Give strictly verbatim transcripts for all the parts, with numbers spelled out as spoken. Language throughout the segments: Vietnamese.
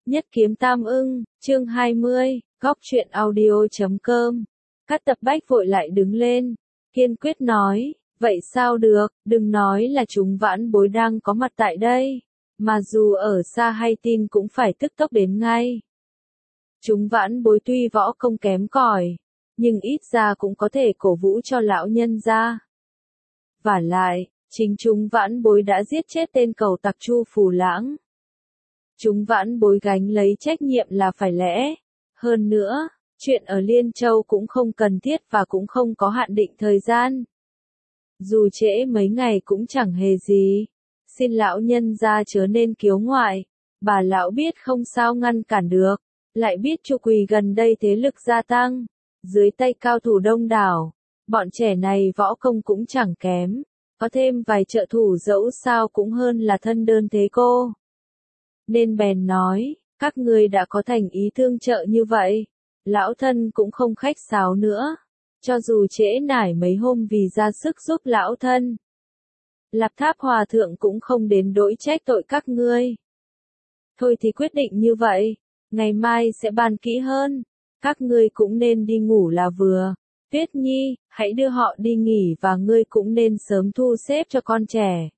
Nhất kiếm tam ưng, chương hai mươi, góc truyện audio chấm com. Cát Tập Bách vội lại đứng lên, kiên quyết nói, vậy sao được, đừng nói là chúng vãn bối đang có mặt tại đây, mà dù ở xa hay tin cũng phải tức tốc đến ngay. Chúng vãn bối tuy võ công kém cỏi, nhưng ít ra cũng có thể cổ vũ cho lão nhân gia. Vả lại, chính chúng vãn bối đã giết chết tên cầu tặc Chu Phù Lãng. Chúng vãn bối gánh lấy trách nhiệm là phải lẽ. Hơn nữa, chuyện ở Liên Châu cũng không cần thiết và cũng không có hạn định thời gian. Dù trễ mấy ngày cũng chẳng hề gì. Xin lão nhân gia chớ nên kiếu ngoại. Bà lão biết không sao ngăn cản được. Lại biết Chu Quỳ gần đây thế lực gia tăng. Dưới tay cao thủ đông đảo. Bọn trẻ này võ công cũng chẳng kém. Có thêm vài trợ thủ dẫu sao cũng hơn là thân đơn thế cô. Nên bèn nói, các ngươi đã có thành ý tương trợ như vậy. Lão thân cũng không khách sáo nữa. Cho dù trễ nải mấy hôm vì ra sức giúp lão thân. Lạp Tháp Hòa Thượng cũng không đến đỗi trách tội các ngươi. Thôi thì quyết định như vậy. Ngày mai sẽ bàn kỹ hơn. Các ngươi cũng nên đi ngủ là vừa. Tuyết Nhi, hãy đưa họ đi nghỉ và ngươi cũng nên sớm thu xếp cho con trẻ.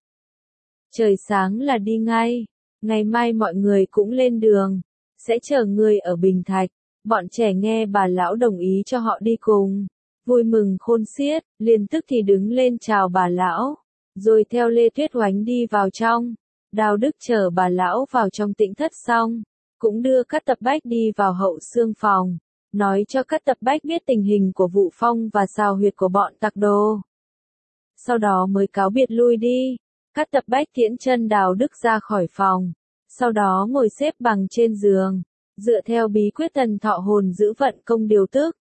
Trời sáng là đi ngay. Ngày mai mọi người cũng lên đường. Sẽ chờ ngươi ở Bình Thạch. Bọn trẻ nghe bà lão đồng ý cho họ đi cùng. Vui mừng khôn xiết, liền tức thì đứng lên chào bà lão. Rồi theo Lê Tuyết Oánh đi vào trong. Đào Đức chờ bà lão vào trong tĩnh thất xong. Cũng đưa Cát Tập Bách đi vào hậu xương phòng. Nói cho Cát Tập Bách biết tình hình của vụ phong và xào huyệt của bọn tặc đồ. Sau đó mới cáo biệt lui đi. Cát Tập Bách tiễn chân Đào Đức ra khỏi phòng. Sau đó ngồi xếp bằng trên giường. Dựa theo bí quyết thần thọ hồn giữ vận công điều tức.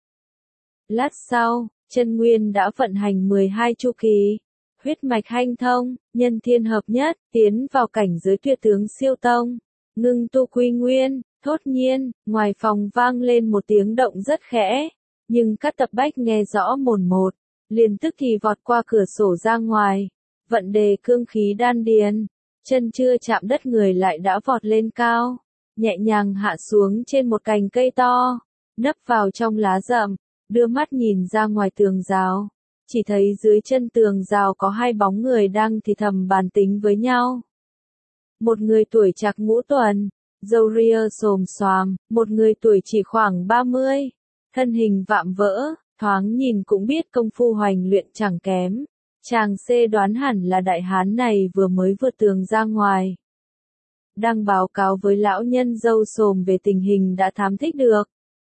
Lát sau, chân nguyên đã vận hành mười hai chu kỳ. Huyết mạch hanh thông, nhân thiên hợp nhất, tiến vào cảnh giới tuyệt tướng siêu tông. Ngưng tu quy nguyên. Thốt nhiên, ngoài phòng vang lên một tiếng động rất khẽ, nhưng Cát Tập Bách nghe rõ mồn một, liền tức thì vọt qua cửa sổ ra ngoài, vận đề cương khí đan điền, chân chưa chạm đất người lại đã vọt lên cao, nhẹ nhàng hạ xuống trên một cành cây to, nấp vào trong lá rậm, đưa mắt nhìn ra ngoài tường rào, chỉ thấy dưới chân tường rào có hai bóng người đang thì thầm bàn tính với nhau. Một người tuổi trạc ngũ tuần, râu ria xồm xoàm, một người tuổi chỉ khoảng ba mươi, thân hình vạm vỡ, thoáng nhìn cũng biết công phu hoành luyện chẳng kém. Chàng xê đoán hẳn là đại hán này vừa mới vượt tường ra ngoài. Đang báo cáo với lão nhân râu xồm về tình hình đã thám thích được.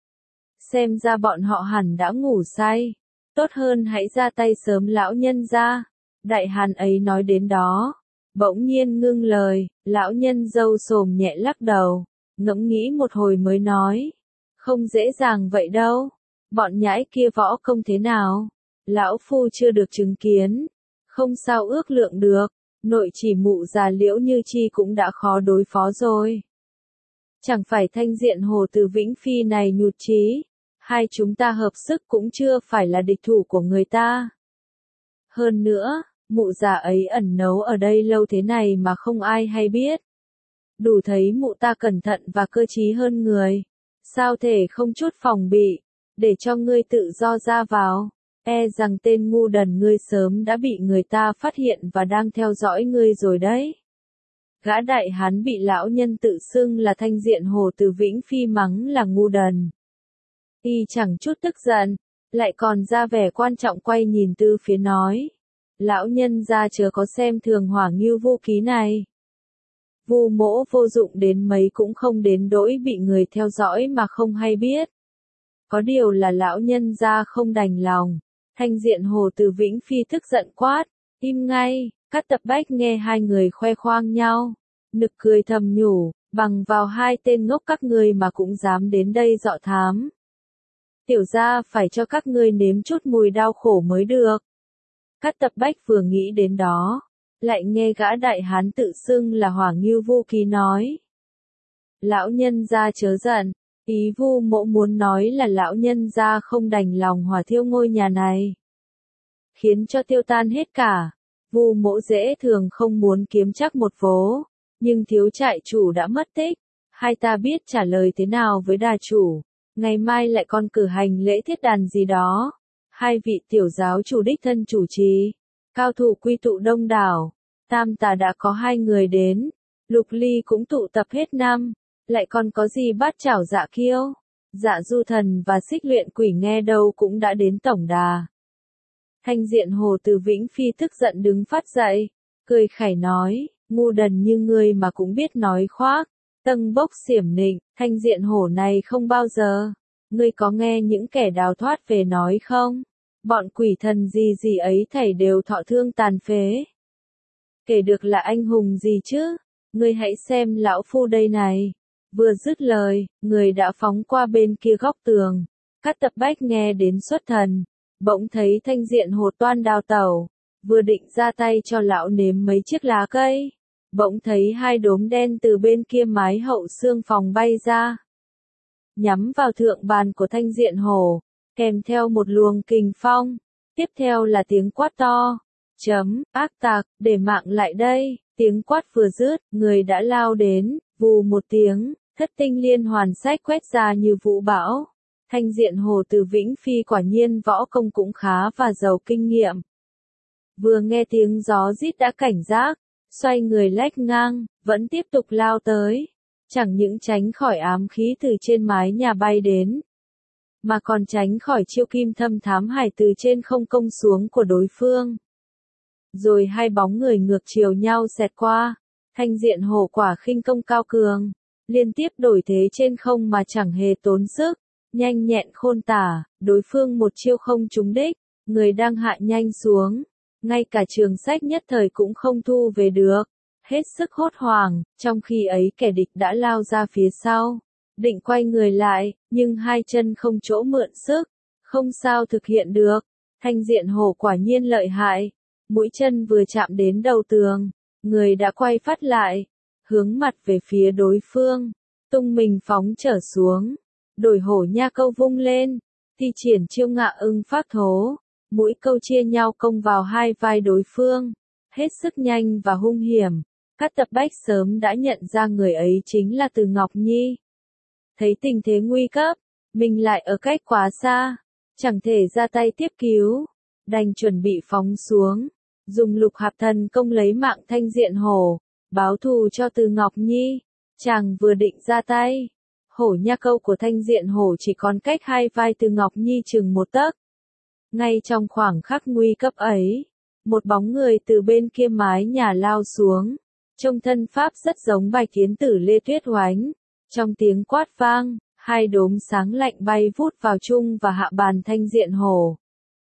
Xem ra bọn họ hẳn đã ngủ say. Tốt hơn hãy ra tay sớm lão nhân ra. Đại hán ấy nói đến đó. Bỗng nhiên ngưng lời, lão nhân râu xồm nhẹ lắc đầu, ngẫm nghĩ một hồi mới nói. Không dễ dàng vậy đâu. Bọn nhãi kia võ công thế nào? Lão phu chưa được chứng kiến. Không sao ước lượng được. Nội chỉ mụ già Liễu Như Chi cũng đã khó đối phó rồi. Chẳng phải Thanh Diện Hồ Từ Vĩnh Phi này nhụt chí. Hai chúng ta hợp sức cũng chưa phải là địch thủ của người ta. Hơn nữa, mụ già ấy ẩn nấu ở đây lâu thế này mà không ai hay biết. Đủ thấy mụ ta cẩn thận và cơ trí hơn người. Sao thể không chút phòng bị, để cho ngươi tự do ra vào. E rằng tên ngu đần ngươi sớm đã bị người ta phát hiện và đang theo dõi ngươi rồi đấy. Gã đại hán bị lão nhân tự xưng là Thanh Diện Hồ Từ Vĩnh Phi mắng là ngu đần. Y chẳng chút tức giận, lại còn ra vẻ quan trọng quay nhìn từ phía nói. Lão nhân gia chớ có xem thường Hỏa Ngưu Vô Ký này. Vu mỗ vô dụng đến mấy cũng không đến đỗi bị người theo dõi mà không hay biết. Có điều là lão nhân gia không đành lòng. Thanh Diện Hồ Từ Vĩnh Phi tức giận quát, im ngay. Cát Tập Bách nghe hai người khoe khoang nhau, nực cười thầm nhủ, bằng vào hai tên ngốc các ngươi mà cũng dám đến đây dọ thám. Tiểu gia phải cho các ngươi nếm chút mùi đau khổ mới được. Cát Tập Bách vừa nghĩ đến đó, lại nghe gã đại hán tự xưng là Hỏa Ngưu Vô Ký nói. Lão nhân gia chớ giận, ý Vu mỗ muốn nói là lão nhân gia không đành lòng hỏa thiêu ngôi nhà này. Khiến cho tiêu tan hết cả. Vu mỗ dễ thường không muốn kiếm chắc một vố, nhưng thiếu trại chủ đã mất tích. Hai ta biết trả lời thế nào với đà chủ, ngày mai lại còn cử hành lễ thiết đàn gì đó. Hai vị tiểu giáo chủ đích thân chủ trì, cao thủ quy tụ đông đảo, tam tà đã có hai người đến, Lục Ly cũng tụ tập hết năm, lại còn có gì Bát Chảo Dạ Kiêu, Dạ Du Thần và Xích Luyện Quỷ nghe đâu cũng đã đến tổng đà. Thanh Diện Hồ từ Vĩnh Phi tức giận đứng phát dậy, cười khẩy nói, ngu đần như ngươi mà cũng biết nói khoác, tâng bốc xiểm nịnh, Thanh Diện Hổ này không bao giờ. Ngươi có nghe những kẻ đào thoát về nói không? Bọn quỷ thần gì gì ấy thảy đều thọ thương tàn phế. Kể được là anh hùng gì chứ? Ngươi hãy xem lão phu đây này. Vừa dứt lời, người đã phóng qua bên kia góc tường. Cát Tập Bách nghe đến xuất thần, bỗng thấy Thanh Diện Hổ toan đào tẩu, vừa định ra tay cho lão nếm mấy chiếc lá cây, bỗng thấy hai đốm đen từ bên kia mái hậu xương phòng bay ra, nhắm vào thượng bàn của Thanh Diện Hổ, kèm theo một luồng kình phong, tiếp theo là tiếng quát to, chấm, ác tặc, để mạng lại đây, tiếng quát vừa dứt, người đã lao đến, vù một tiếng, thất tinh liên hoàn sách quét ra như vũ bão. Thanh Diện Hổ từ Vĩnh Phi quả nhiên võ công cũng khá và giàu kinh nghiệm. Vừa nghe tiếng gió rít đã cảnh giác, xoay người lách ngang, vẫn tiếp tục lao tới, chẳng những tránh khỏi ám khí từ trên mái nhà bay đến, mà còn tránh khỏi chiêu kim thâm thám hải từ trên không công xuống của đối phương. Rồi hai bóng người ngược chiều nhau xẹt qua, Thanh Diện Hổ quả khinh công cao cường, liên tiếp đổi thế trên không mà chẳng hề tốn sức, nhanh nhẹn khôn tả, đối phương một chiêu không trúng đích, người đang hạ nhanh xuống, ngay cả trường sách nhất thời cũng không thu về được, hết sức hốt hoảng, trong khi ấy kẻ địch đã lao ra phía sau, định quay người lại, nhưng hai chân không chỗ mượn sức, không sao thực hiện được. Thanh Diện Hổ quả nhiên lợi hại, mũi chân vừa chạm đến đầu tường, người đã quay phát lại, hướng mặt về phía đối phương, tung mình phóng trở xuống, đổi hổ nha câu vung lên, thi triển chiêu ngạ ưng phát thố, mũi câu chia nhau công vào hai vai đối phương, hết sức nhanh và hung hiểm. Cát Tập Bách sớm đã nhận ra người ấy chính là Từ Ngọc Nhi. Thấy tình thế nguy cấp, mình lại ở cách quá xa, chẳng thể ra tay tiếp cứu, đành chuẩn bị phóng xuống, dùng Lục Hạp Thần công lấy mạng Thanh Diện Hổ, báo thù cho Từ Ngọc Nhi. Chàng vừa định ra tay, hổ nha câu của Thanh Diện Hổ chỉ còn cách hai vai Từ Ngọc Nhi chừng một tấc. Ngay trong khoảng khắc nguy cấp ấy, một bóng người từ bên kia mái nhà lao xuống, trông thân pháp rất giống Bạch Yến Tử Lê Tuyết Oánh. Trong tiếng quát vang, hai đốm sáng lạnh bay vút vào chung và hạ bàn Thanh Diện Hổ.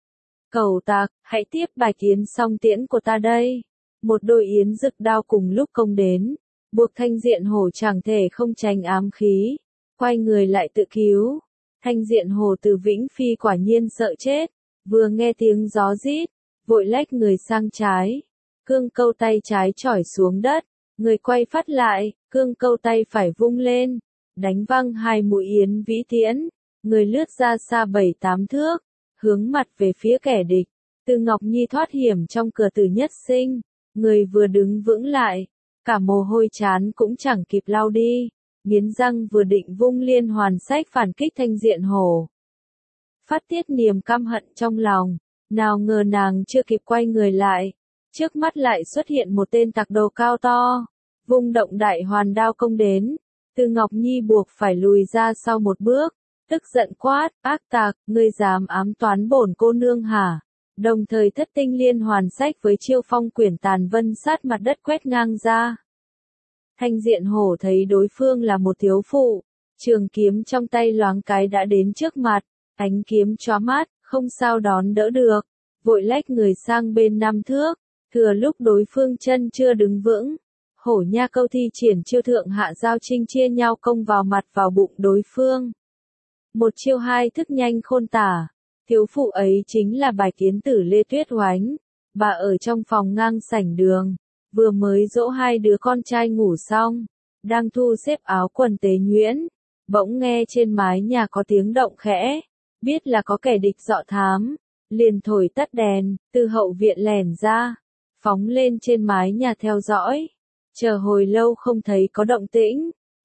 Cẩu tặc, hãy tiếp Bạch Yến song tiễn của ta đây. Một đôi yến rực đao cùng lúc công đến, buộc Thanh Diện Hổ chẳng thể không tránh ám khí, quay người lại tự cứu. Thanh Diện Hổ từ Vĩnh Phi quả nhiên sợ chết, vừa nghe tiếng gió rít, vội lách người sang trái, cương câu tay trái chỏi xuống đất, người quay phát lại, cương câu tay phải vung lên, đánh văng hai mũi yến vĩ tiễn, người lướt ra xa bảy tám thước, hướng mặt về phía kẻ địch. Từ Ngọc Nhi thoát hiểm trong cửa tử nhất sinh, người vừa đứng vững lại, cả mồ hôi chán cũng chẳng kịp lau đi, nghiến răng vừa định vung liên hoàn sách phản kích Thanh Diện Hổ. Phát tiết niềm căm hận trong lòng, nào ngờ nàng chưa kịp quay người lại, trước mắt lại xuất hiện một tên tặc đầu cao to, vung động đại hoàn đao công đến. Từ Ngọc Nhi buộc phải lùi ra sau một bước, tức giận quát, ác tặc, ngươi dám ám toán bổn cô nương hả? Đồng thời thất tinh liên hoàn sách với chiêu phong quyển tàn vân sát mặt đất quét ngang ra. Thanh Diện Hổ thấy đối phương là một thiếu phụ, trường kiếm trong tay loáng cái đã đến trước mặt, ánh kiếm chóa mắt, không sao đón đỡ được, vội lách người sang bên năm thước, thừa lúc đối phương chân chưa đứng vững. Hổ nha câu thi triển chiêu thượng hạ giao trinh chia nhau công vào mặt vào bụng đối phương. Một chiêu hai thức nhanh khôn tả, thiếu phụ ấy chính là Bạch Yến Tử Lê Tuyết Oánh, bà ở trong phòng ngang sảnh đường, vừa mới dỗ hai đứa con trai ngủ xong, đang thu xếp áo quần tế nhuyễn, bỗng nghe trên mái nhà có tiếng động khẽ, biết là có kẻ địch dọ thám, liền thổi tắt đèn, từ hậu viện lẻn ra, phóng lên trên mái nhà theo dõi. Chờ hồi lâu không thấy có động tĩnh,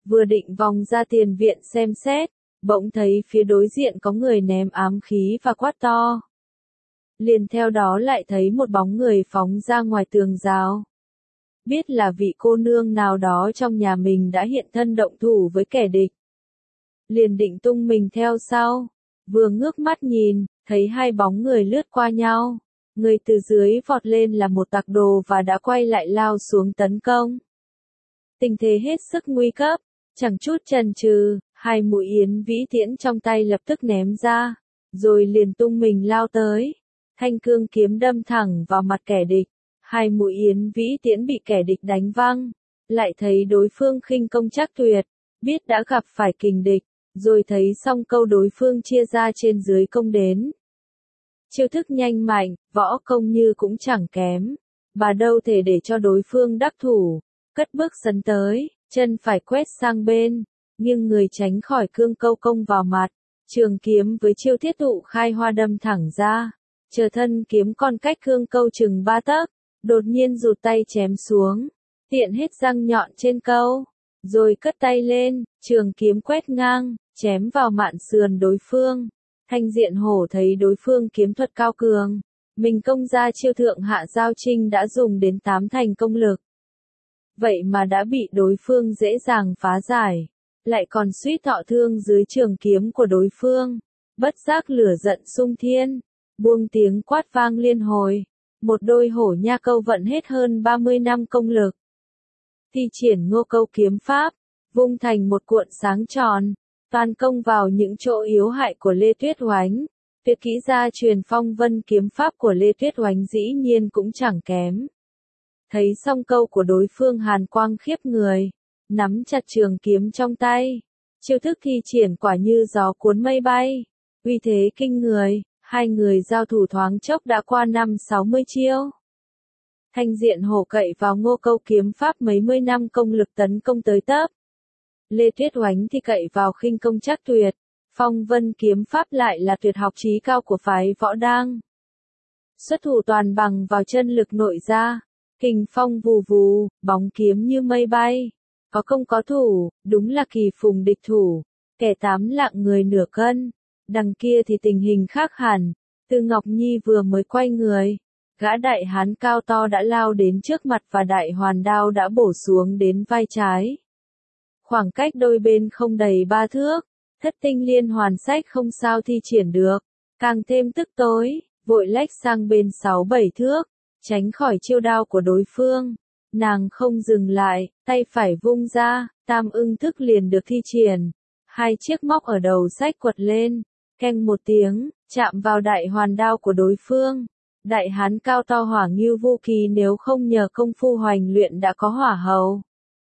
vừa định vòng ra tiền viện xem xét, bỗng thấy phía đối diện có người ném ám khí và quát to. Liền theo đó lại thấy một bóng người phóng ra ngoài tường rào. Biết là vị cô nương nào đó trong nhà mình đã hiện thân động thủ với kẻ địch. Liền định tung mình theo sau, vừa ngước mắt nhìn, thấy hai bóng người lướt qua nhau. Người từ dưới vọt lên là một tặc đồ và đã quay lại lao xuống tấn công. Tình thế hết sức nguy cấp, chẳng chút chần chừ, hai mũi yến vĩ tiễn trong tay lập tức ném ra, rồi liền tung mình lao tới. Thanh cương kiếm đâm thẳng vào mặt kẻ địch, hai mũi yến vĩ tiễn bị kẻ địch đánh văng, lại thấy đối phương khinh công chắc tuyệt, biết đã gặp phải kình địch, rồi thấy song câu đối phương chia ra trên dưới công đến. Chiêu thức nhanh mạnh, võ công như cũng chẳng kém, bà đâu thể để cho đối phương đắc thủ, cất bước sấn tới, chân phải quét sang bên, nhưng người tránh khỏi cương câu công vào mặt, trường kiếm với chiêu thiết tụ khai hoa đâm thẳng ra, chờ thân kiếm còn cách cương câu chừng ba tấc, đột nhiên rụt tay chém xuống, tiện hết răng nhọn trên câu, rồi cất tay lên, trường kiếm quét ngang, chém vào mạn sườn đối phương. Thanh Diện Hổ thấy đối phương kiếm thuật cao cường, mình công ra chiêu thượng hạ giao trinh đã dùng đến tám thành công lực. Vậy mà đã bị đối phương dễ dàng phá giải, lại còn suýt thọ thương dưới trường kiếm của đối phương. Bất giác lửa giận sung thiên, buông tiếng quát vang liên hồi, một đôi hổ nha câu vận hết hơn ba mươi năm công lực. Thi triển Ngô Câu kiếm pháp, vung thành một cuộn sáng tròn, toàn công vào những chỗ yếu hại của Lê Tuyết Oánh. Tuyệt kỹ gia truyền phong vân kiếm pháp của Lê Tuyết Oánh dĩ nhiên cũng chẳng kém. Thấy song câu của đối phương hàn quang khiếp người, nắm chặt trường kiếm trong tay, chiêu thức thi triển quả như gió cuốn mây bay, uy thế kinh người, hai người giao thủ thoáng chốc đã qua năm sáu mươi chiêu. Thanh Diện Hổ cậy vào Ngô Câu kiếm pháp mấy mươi năm công lực tấn công tới tấp. Lê Tuyết Oánh thì cậy vào khinh công chắc tuyệt, phong vân kiếm pháp lại là tuyệt học chí cao của phái Võ Đang. Xuất thủ toàn bằng vào chân lực nội ra, kình phong vù vù, bóng kiếm như mây bay, có công có thủ, đúng là kỳ phùng địch thủ, kẻ tám lạng người nửa cân. Đằng kia thì tình hình khác hẳn, Từ Ngọc Nhi vừa mới quay người, gã đại hán cao to đã lao đến trước mặt và đại hoàn đao đã bổ xuống đến vai trái. Khoảng cách đôi bên không đầy ba thước, Thất Tinh Liên Hoàn Sách không sao thi triển được, càng thêm tức tối, vội lách sang bên sáu bảy thước, tránh khỏi chiêu đao của đối phương. Nàng không dừng lại, tay phải vung ra, tam ưng thức liền được thi triển. Hai chiếc móc ở đầu sách quật lên, keng một tiếng, chạm vào đại hoàn đao của đối phương. Đại hán cao to Hỏa Ngưu Vô Kỳ nếu không nhờ công phu hoành luyện đã có hỏa hầu,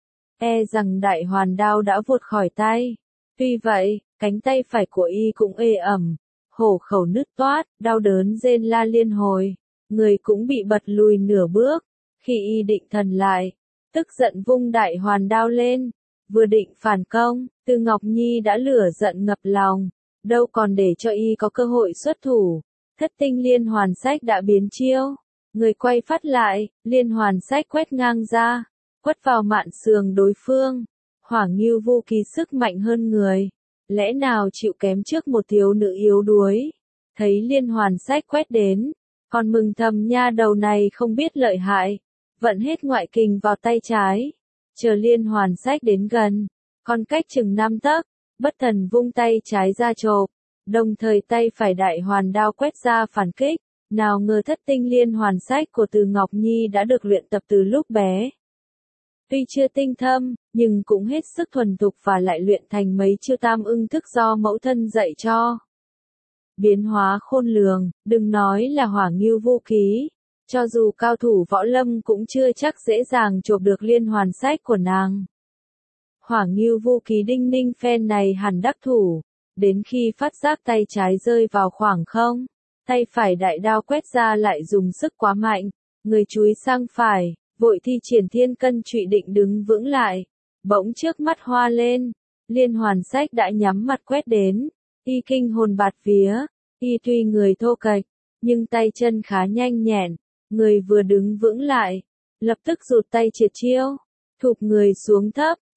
e rằng đại hoàn đao đã vụt khỏi tay. Tuy vậy, cánh tay phải của y cũng ê ẩm, hổ khẩu nứt toát, đau đớn rên la liên hồi, người cũng bị bật lùi nửa bước. Khi y định thần lại, tức giận vung đại hoàn đao lên, vừa định phản công, Từ Ngọc Nhi đã lửa giận ngập lòng, đâu còn để cho y có cơ hội xuất thủ. Thất Tinh Liên Hoàn Sách đã biến chiêu, người quay phát lại, liên hoàn sách quét ngang ra, quất vào mạn sườn đối phương. Hỏa Ngưu Vô Kỳ sức mạnh hơn người, lẽ nào chịu kém trước một thiếu nữ yếu đuối. Thấy liên hoàn sách quét đến, còn mừng thầm nha đầu này không biết lợi hại, vận hết ngoại kình vào tay trái. Chờ liên hoàn sách đến gần, còn cách chừng năm tấc, bất thần vung tay trái ra chộp, đồng thời tay phải đại hoàn đao quét ra phản kích. Nào ngờ Thất Tinh Liên Hoàn Sách của Từ Ngọc Nhi đã được luyện tập từ lúc bé. Tuy chưa tinh thâm, nhưng cũng hết sức thuần thục và lại luyện thành mấy chiêu tam ưng thức do mẫu thân dạy cho. Biến hóa khôn lường, đừng nói là Hỏa Ngưu Vô Ký, cho dù cao thủ võ lâm cũng chưa chắc dễ dàng chộp được liên hoàn sách của nàng. Hỏa Ngưu Vô Ký đinh ninh phen này hẳn đắc thủ, đến khi phát giác tay trái rơi vào khoảng không, tay phải đại đao quét ra lại dùng sức quá mạnh, người chúi sang phải, vội thi triển thiên cân trụy định đứng vững lại, bỗng trước mắt hoa lên, liên hoàn sách đã nhắm mặt quét đến, y kinh hồn bạt vía, y tuy người thô kệch, nhưng tay chân khá nhanh nhẹn, người vừa đứng vững lại, lập tức rụt tay triệt chiêu, thụp người xuống thấp,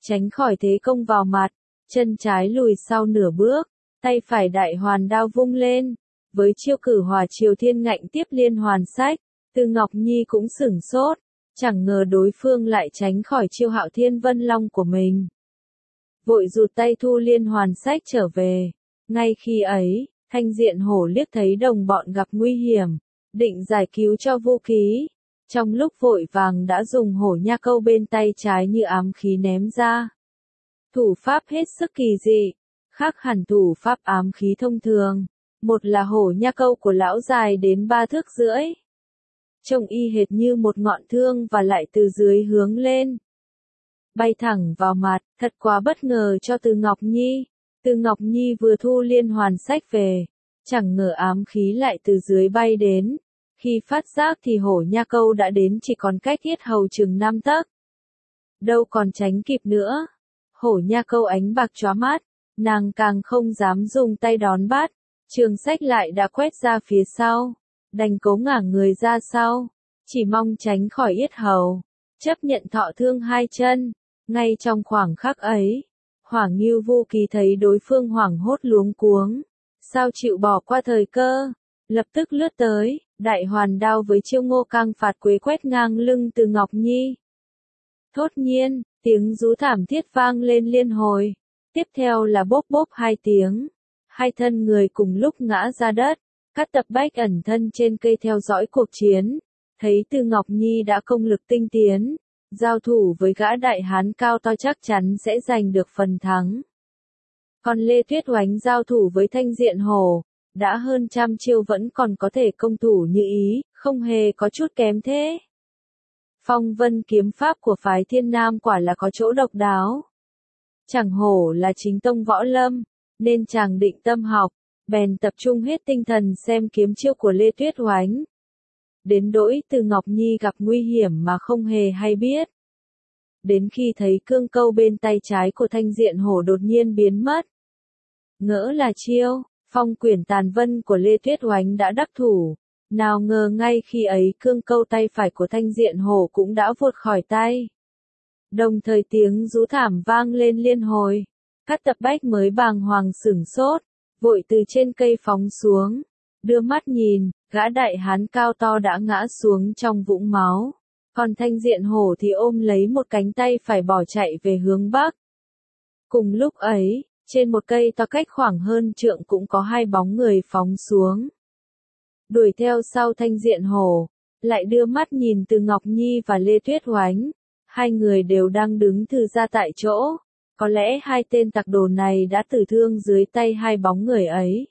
tránh khỏi thế công vào mặt, chân trái lùi sau nửa bước, tay phải đại hoàn đao vung lên, với chiêu cử hỏa triều thiên ngạnh tiếp liên hoàn sách, Từ Ngọc Nhi cũng sửng sốt, chẳng ngờ đối phương lại tránh khỏi chiêu Hạo Thiên Vân Long của mình. Vội rụt tay thu liên hoàn sách trở về, ngay khi ấy, Thanh Diện Hổ liếc thấy đồng bọn gặp nguy hiểm, định giải cứu cho Vu Ký, trong lúc vội vàng đã dùng hổ nha câu bên tay trái như ám khí ném ra. Thủ pháp hết sức kỳ dị, khác hẳn thủ pháp ám khí thông thường, một là hổ nha câu của lão dài đến ba thước rưỡi. Trông y hệt như một ngọn thương và lại từ dưới hướng lên. Bay thẳng vào mặt, thật quá bất ngờ cho Từ Ngọc Nhi. Từ Ngọc Nhi vừa thu liên hoàn sách về, chẳng ngờ ám khí lại từ dưới bay đến. Khi phát giác thì hổ nha câu đã đến chỉ còn cách yết hầu chừng năm tấc. Đâu còn tránh kịp nữa. Hổ nha câu ánh bạc chóa mắt, nàng càng không dám dùng tay đón bắt. Trường sách lại đã quét ra phía sau, đành cố ngả người ra sau, chỉ mong tránh khỏi yết hầu, chấp nhận thọ thương hai chân. Ngay trong khoảng khắc ấy, Hỏa Ngưu Vu Ký thấy đối phương hoảng hốt luống cuống, sao chịu bỏ qua thời cơ, lập tức lướt tới, đại hoàn đao với chiêu Ngô Cang phạt quế quét ngang lưng Từ Ngọc Nhi. Thốt nhiên, tiếng rú thảm thiết vang lên liên hồi, tiếp theo là bốp bốp hai tiếng, hai thân người cùng lúc ngã ra đất. Cát Tập Bách ẩn thân trên cây theo dõi cuộc chiến, thấy Từ Ngọc Nhi đã công lực tinh tiến, giao thủ với gã đại hán cao to chắc chắn sẽ giành được phần thắng. Còn Lê Tuyết Oánh giao thủ với Thanh Diện Hổ, đã hơn trăm chiêu vẫn còn có thể công thủ như ý, không hề có chút kém thế. Phong vân kiếm pháp của phái Thiên Nam quả là có chỗ độc đáo. Chẳng hổ là chính tông võ lâm, nên chàng định tâm học, bèn tập trung hết tinh thần xem kiếm chiêu của Lê Tuyết Oánh. Đến nỗi Từ Ngọc Nhi gặp nguy hiểm mà không hề hay biết. Đến khi thấy cương câu bên tay trái của Thanh Diện Hổ đột nhiên biến mất. Ngỡ là chiêu, phong quyển tàn vân của Lê Tuyết Oánh đã đắc thủ. Nào ngờ ngay khi ấy cương câu tay phải của Thanh Diện Hổ cũng đã vụt khỏi tay. Đồng thời tiếng rú thảm vang lên liên hồi. Cát Tập Bách mới bàng hoàng sửng sốt, vội từ trên cây phóng xuống, đưa mắt nhìn, gã đại hán cao to đã ngã xuống trong vũng máu, còn Thanh Diện Hổ thì ôm lấy một cánh tay phải bỏ chạy về hướng bắc. Cùng lúc ấy, trên một cây to cách khoảng hơn trượng cũng có hai bóng người phóng xuống. Đuổi theo sau Thanh Diện Hổ, lại đưa mắt nhìn Từ Ngọc Nhi và Lê Tuyết Oánh, hai người đều đang đứng thừ ra tại chỗ. Có lẽ hai tên tặc đồ này đã tử thương dưới tay hai bóng người ấy.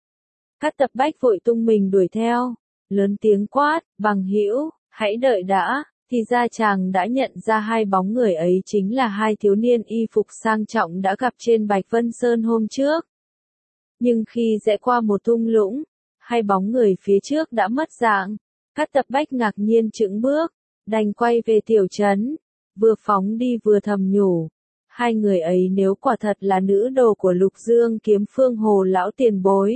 Cát Tập Bách vội tung mình đuổi theo, lớn tiếng quát, bằng hữu, hãy đợi đã, thì ra chàng đã nhận ra hai bóng người ấy chính là hai thiếu niên y phục sang trọng đã gặp trên Bạch Vân Sơn hôm trước. Nhưng khi rẽ qua một thung lũng, hai bóng người phía trước đã mất dạng, Cát Tập Bách ngạc nhiên chững bước, đành quay về tiểu trấn, vừa phóng đi vừa thầm nhủ. Hai người ấy nếu quả thật là nữ đồ của Lục Dương Kiếm Phương Hồ lão tiền bối.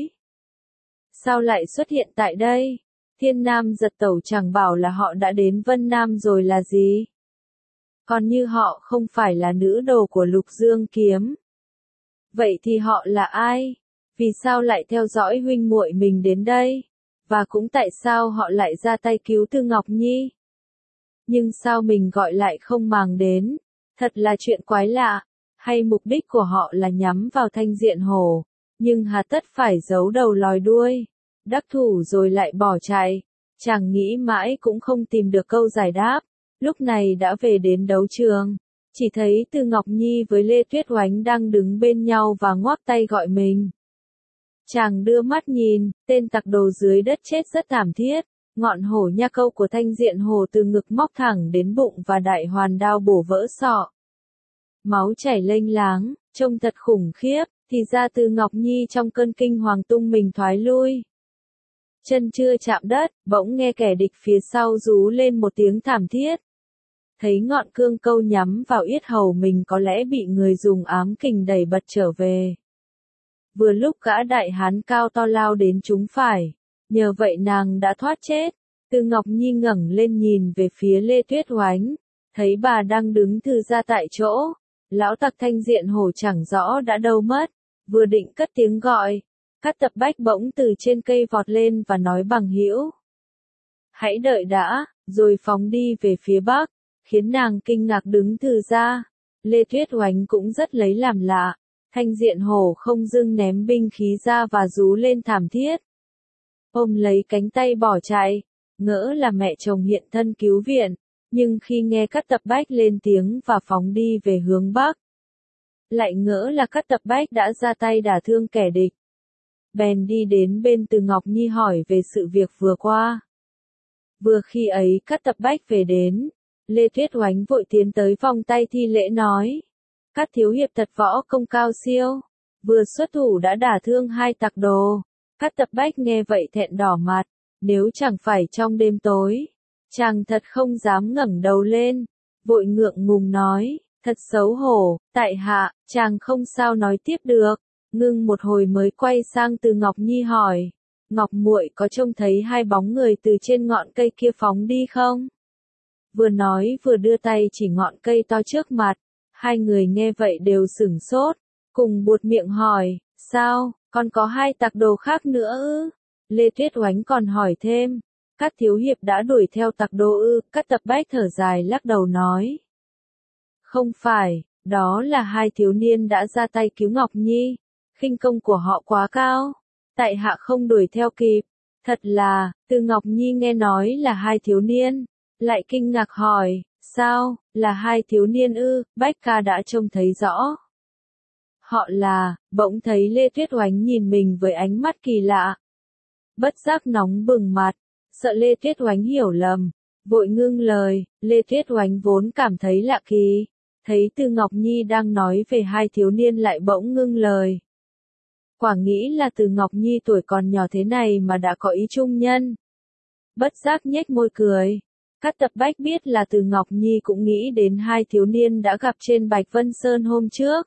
Sao lại xuất hiện tại đây? Thiên Nam giật tẩu chẳng bảo là họ đã đến Vân Nam rồi là gì? Còn như họ không phải là nữ đồ của Lục Dương Kiếm. Vậy thì họ là ai? Vì sao lại theo dõi huynh muội mình đến đây? Và cũng tại sao họ lại ra tay cứu Từ Ngọc Nhi? Nhưng sao mình gọi lại không màng đến? Thật là chuyện quái lạ, hay mục đích của họ là nhắm vào Thanh Diện Hổ, nhưng hà tất phải giấu đầu lòi đuôi, đắc thủ rồi lại bỏ chạy, chàng nghĩ mãi cũng không tìm được câu giải đáp, lúc này đã về đến đấu trường, chỉ thấy Từ Ngọc Nhi với Lê Tuyết Oánh đang đứng bên nhau và ngoắc tay gọi mình. Chàng đưa mắt nhìn, tên tặc đồ dưới đất chết rất thảm thiết. Ngọn hổ nha câu của Thanh Diện Hổ từ ngực móc thẳng đến bụng và đại hoàn đao bổ vỡ sọ. Máu chảy lênh láng, trông thật khủng khiếp, thì ra Từ Ngọc Nhi trong cơn kinh hoàng tung mình thoái lui. Chân chưa chạm đất, bỗng nghe kẻ địch phía sau rú lên một tiếng thảm thiết. Thấy ngọn cương câu nhắm vào yết hầu mình có lẽ bị người dùng ám kình đẩy bật trở về. Vừa lúc gã đại hán cao to lao đến trúng phải. Nhờ vậy nàng đã thoát chết. Từ Ngọc Nhi ngẩng lên nhìn về phía Lê Tuyết Oánh, thấy bà đang đứng thừ ra tại chỗ, Lão tặc Thanh Diện Hổ chẳng rõ đã đâu mất, vừa định cất tiếng gọi, Cát Tập Bách bỗng từ trên cây vọt lên và nói bằng hữu. Hãy đợi đã, rồi phóng đi về phía bắc, khiến nàng kinh ngạc đứng từ ra. Lê Tuyết Oánh cũng rất lấy làm lạ, Thanh Diện Hổ không dưng ném binh khí ra và rú lên thảm thiết. Ôm lấy cánh tay bỏ chạy, ngỡ là mẹ chồng hiện thân cứu viện, nhưng khi nghe Cát Tập Bách lên tiếng và phóng đi về hướng bắc, lại ngỡ là Cát Tập Bách đã ra tay đả thương kẻ địch. Bèn đi đến bên Từ Ngọc Nhi hỏi về sự việc vừa qua. Vừa khi ấy Cát Tập Bách về đến, Lê Tuyết Oánh vội tiến tới vòng tay thi lễ nói. Cát thiếu hiệp thật võ công cao siêu, vừa xuất thủ đã đả thương hai tặc đồ. Cát Tập Bách nghe vậy thẹn đỏ mặt, nếu chẳng phải trong đêm tối, chàng thật không dám ngẩng đầu lên, vội ngượng ngùng nói, thật xấu hổ, tại hạ, chàng không sao nói tiếp được, ngưng một hồi mới quay sang Từ Ngọc Nhi hỏi, Ngọc muội có trông thấy hai bóng người từ trên ngọn cây kia phóng đi không? Vừa nói vừa đưa tay chỉ ngọn cây to trước mặt, hai người nghe vậy đều sửng sốt, cùng buột miệng hỏi, sao, còn có hai tặc đồ khác nữa ư? Lê Tuyết Oánh còn hỏi thêm, Cát thiếu hiệp đã đuổi theo tặc đồ ư? Cát Tập Bách thở dài lắc đầu nói. Không phải, đó là hai thiếu niên đã ra tay cứu Ngọc Nhi, khinh công của họ quá cao, tại hạ không đuổi theo kịp, thật là, Từ Ngọc Nhi nghe nói là hai thiếu niên, lại kinh ngạc hỏi, sao, là hai thiếu niên ư? Bách ca đã trông thấy rõ. Họ là, bỗng thấy Lê Tuyết Oánh nhìn mình với ánh mắt kỳ lạ. Bất giác nóng bừng mặt, sợ Lê Tuyết Oánh hiểu lầm, vội ngưng lời. Lê Tuyết Oánh vốn cảm thấy lạ kỳ, thấy Từ Ngọc Nhi đang nói về hai thiếu niên lại bỗng ngưng lời. Quả nghĩ là Từ Ngọc Nhi tuổi còn nhỏ thế này mà đã có ý trung nhân. Bất giác nhếch môi cười. Cát Tập Bách biết là Từ Ngọc Nhi cũng nghĩ đến hai thiếu niên đã gặp trên Bạch Vân Sơn hôm trước.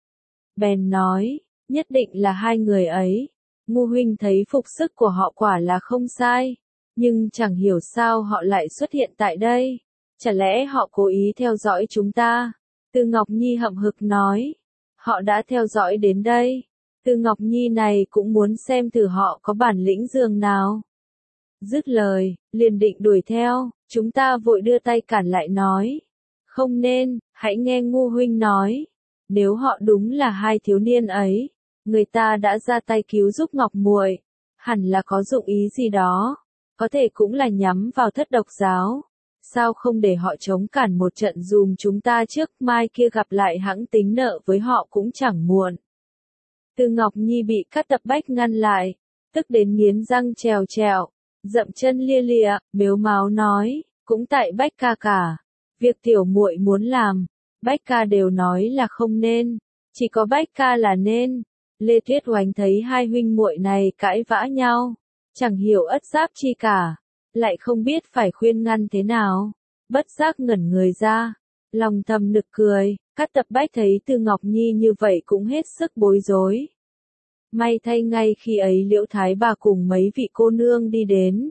Bèn nói, nhất định là hai người ấy. Ngu huynh thấy phục sức của họ quả là không sai, nhưng chẳng hiểu sao họ lại xuất hiện tại đây. Chả lẽ họ cố ý theo dõi chúng ta? Từ Ngọc Nhi hậm hực nói, họ đã theo dõi đến đây. Từ Ngọc Nhi này cũng muốn xem thử họ có bản lĩnh giường nào. Dứt lời, liền định đuổi theo, chúng ta vội đưa tay cản lại nói. Không nên, hãy nghe Ngu huynh nói. Nếu họ đúng là hai thiếu niên ấy, người ta đã ra tay cứu giúp Ngọc muội, hẳn là có dụng ý gì đó, có thể cũng là nhắm vào Thất Độc giáo. Sao không để họ chống cản một trận dùm chúng ta trước, mai kia gặp lại hãng tính nợ với họ cũng chẳng muộn. Từ Ngọc Nhi bị Cát Tập Bách ngăn lại, tức đến nghiến răng trèo trèo, dậm chân lia lịa, mếu máo nói, cũng tại Bách ca cả, việc tiểu muội muốn làm, Bách ca đều nói là không nên, chỉ có Bách ca là nên. Lê Tuyết Oánh thấy hai huynh muội này cãi vã nhau, chẳng hiểu ất giáp chi cả, lại không biết phải khuyên ngăn thế nào, bất giác ngẩn người ra, lòng thầm nực cười. Cát Tập Bách thấy Từ Ngọc Nhi như vậy cũng hết sức bối rối. May thay ngay khi ấy Liễu Thái bà cùng mấy vị cô nương đi đến.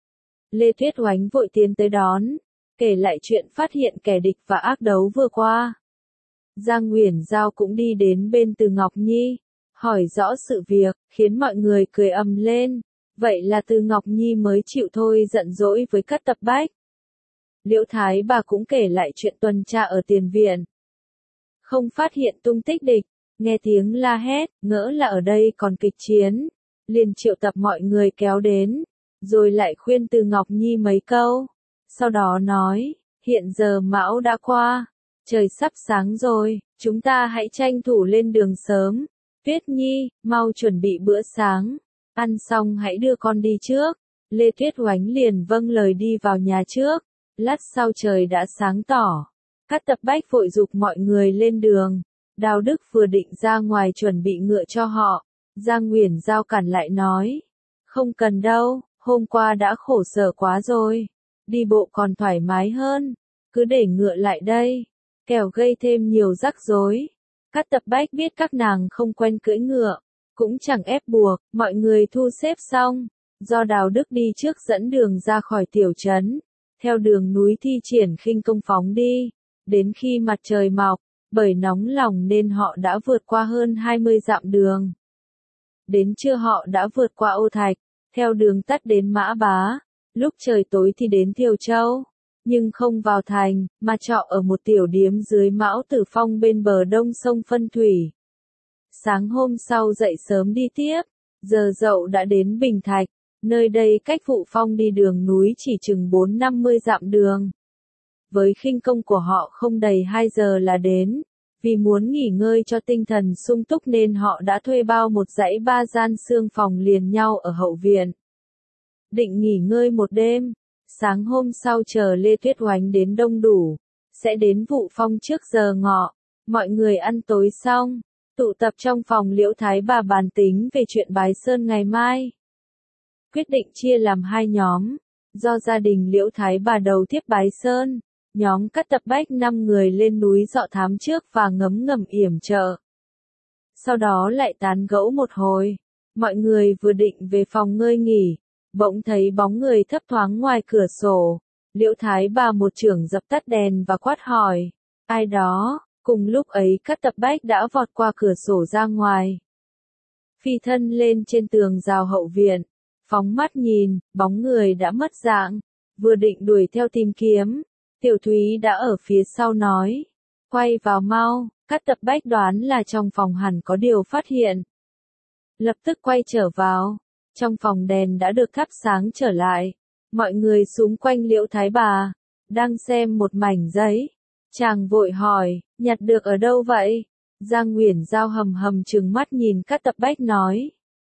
Lê Tuyết Oánh vội tiến tới đón, kể lại chuyện phát hiện kẻ địch và ác đấu vừa qua. Giang Uyển Giao cũng đi đến bên Từ Ngọc Nhi, hỏi rõ sự việc, khiến mọi người cười ầm lên. Vậy là Từ Ngọc Nhi mới chịu thôi giận dỗi với Cát Tập Bách. Liễu Thái bà cũng kể lại chuyện tuần tra ở tiền viện. Không phát hiện tung tích địch, nghe tiếng la hét, ngỡ là ở đây còn kịch chiến, liền triệu tập mọi người kéo đến, rồi lại khuyên Từ Ngọc Nhi mấy câu. Sau đó nói, hiện giờ Mão đã qua, trời sắp sáng rồi, chúng ta hãy tranh thủ lên đường sớm. Tuyết Nhi, mau chuẩn bị bữa sáng, ăn xong hãy đưa con đi trước. Lê Tuyết Oánh liền vâng lời đi vào nhà trước, lát sau trời đã sáng tỏ. Cát Tập Bách vội giục mọi người lên đường, Đào Đức vừa định ra ngoài chuẩn bị ngựa cho họ, Giang Uyển Giao cản lại nói, không cần đâu, hôm qua đã khổ sở quá rồi, đi bộ còn thoải mái hơn, cứ để ngựa lại đây, kẻo gây thêm nhiều rắc rối. Cát Tập Bách biết các nàng không quen cưỡi ngựa, cũng chẳng ép buộc, mọi người thu xếp xong, do Đào Đức đi trước dẫn đường ra khỏi tiểu trấn, theo đường núi thi triển khinh công phóng đi. Đến khi mặt trời mọc, Bởi nóng lòng nên họ đã vượt qua hơn hai mươi dặm đường. Đến trưa họ đã vượt qua Ô Thạch, theo đường tắt đến Mã Bá, lúc trời tối thì đến Thiều Châu, nhưng không vào thành, mà trọ ở một tiểu điếm dưới Mão Tử Phong bên bờ đông sông Phân Thủy. Sáng hôm sau dậy sớm đi tiếp, giờ dậu đã đến Bình Thạch, nơi đây cách Vụ Phong đi đường núi chỉ chừng bốn năm mươi dặm đường. Với khinh công của họ không đầy hai giờ là đến, vì muốn nghỉ ngơi cho tinh thần sung túc nên họ đã thuê bao một dãy ba gian xương phòng liền nhau ở hậu viện. Định nghỉ ngơi một đêm, sáng hôm sau chờ Lê Tuyết Oánh đến đông đủ, sẽ đến Vụ Phong trước giờ ngọ, mọi người ăn tối xong, tụ tập trong phòng Liễu Thái Bà bàn tính về chuyện bái sơn ngày mai. Quyết định chia làm hai nhóm, do gia đình Liễu Thái Bà đầu tiếp bái sơn, nhóm Cát Tập Bách năm người lên núi dọ thám trước và ngấm ngầm yểm trợ. Sau đó lại tán gẫu một hồi, mọi người vừa định về phòng ngơi nghỉ, bỗng thấy bóng người thấp thoáng ngoài cửa sổ. Liễu Thái Bà một chưởng dập tắt đèn và quát hỏi, ai đó? Cùng lúc ấy Cát Tập Bách đã vọt qua cửa sổ ra ngoài. Phi thân lên trên tường rào hậu viện, phóng mắt nhìn, bóng người đã mất dạng, vừa định đuổi theo tìm kiếm. Tiểu Thúy đã ở phía sau nói, quay vào mau. Cát Tập Bách đoán là trong phòng hẳn có điều phát hiện. Lập tức quay trở vào, trong phòng đèn đã được thắp sáng trở lại, mọi người xung quanh Liễu Thái Bà, đang xem một mảnh giấy. Chàng vội hỏi, nhặt được ở đâu vậy? Giang Uyển Giao hầm hầm trừng mắt nhìn Cát Tập Bách nói.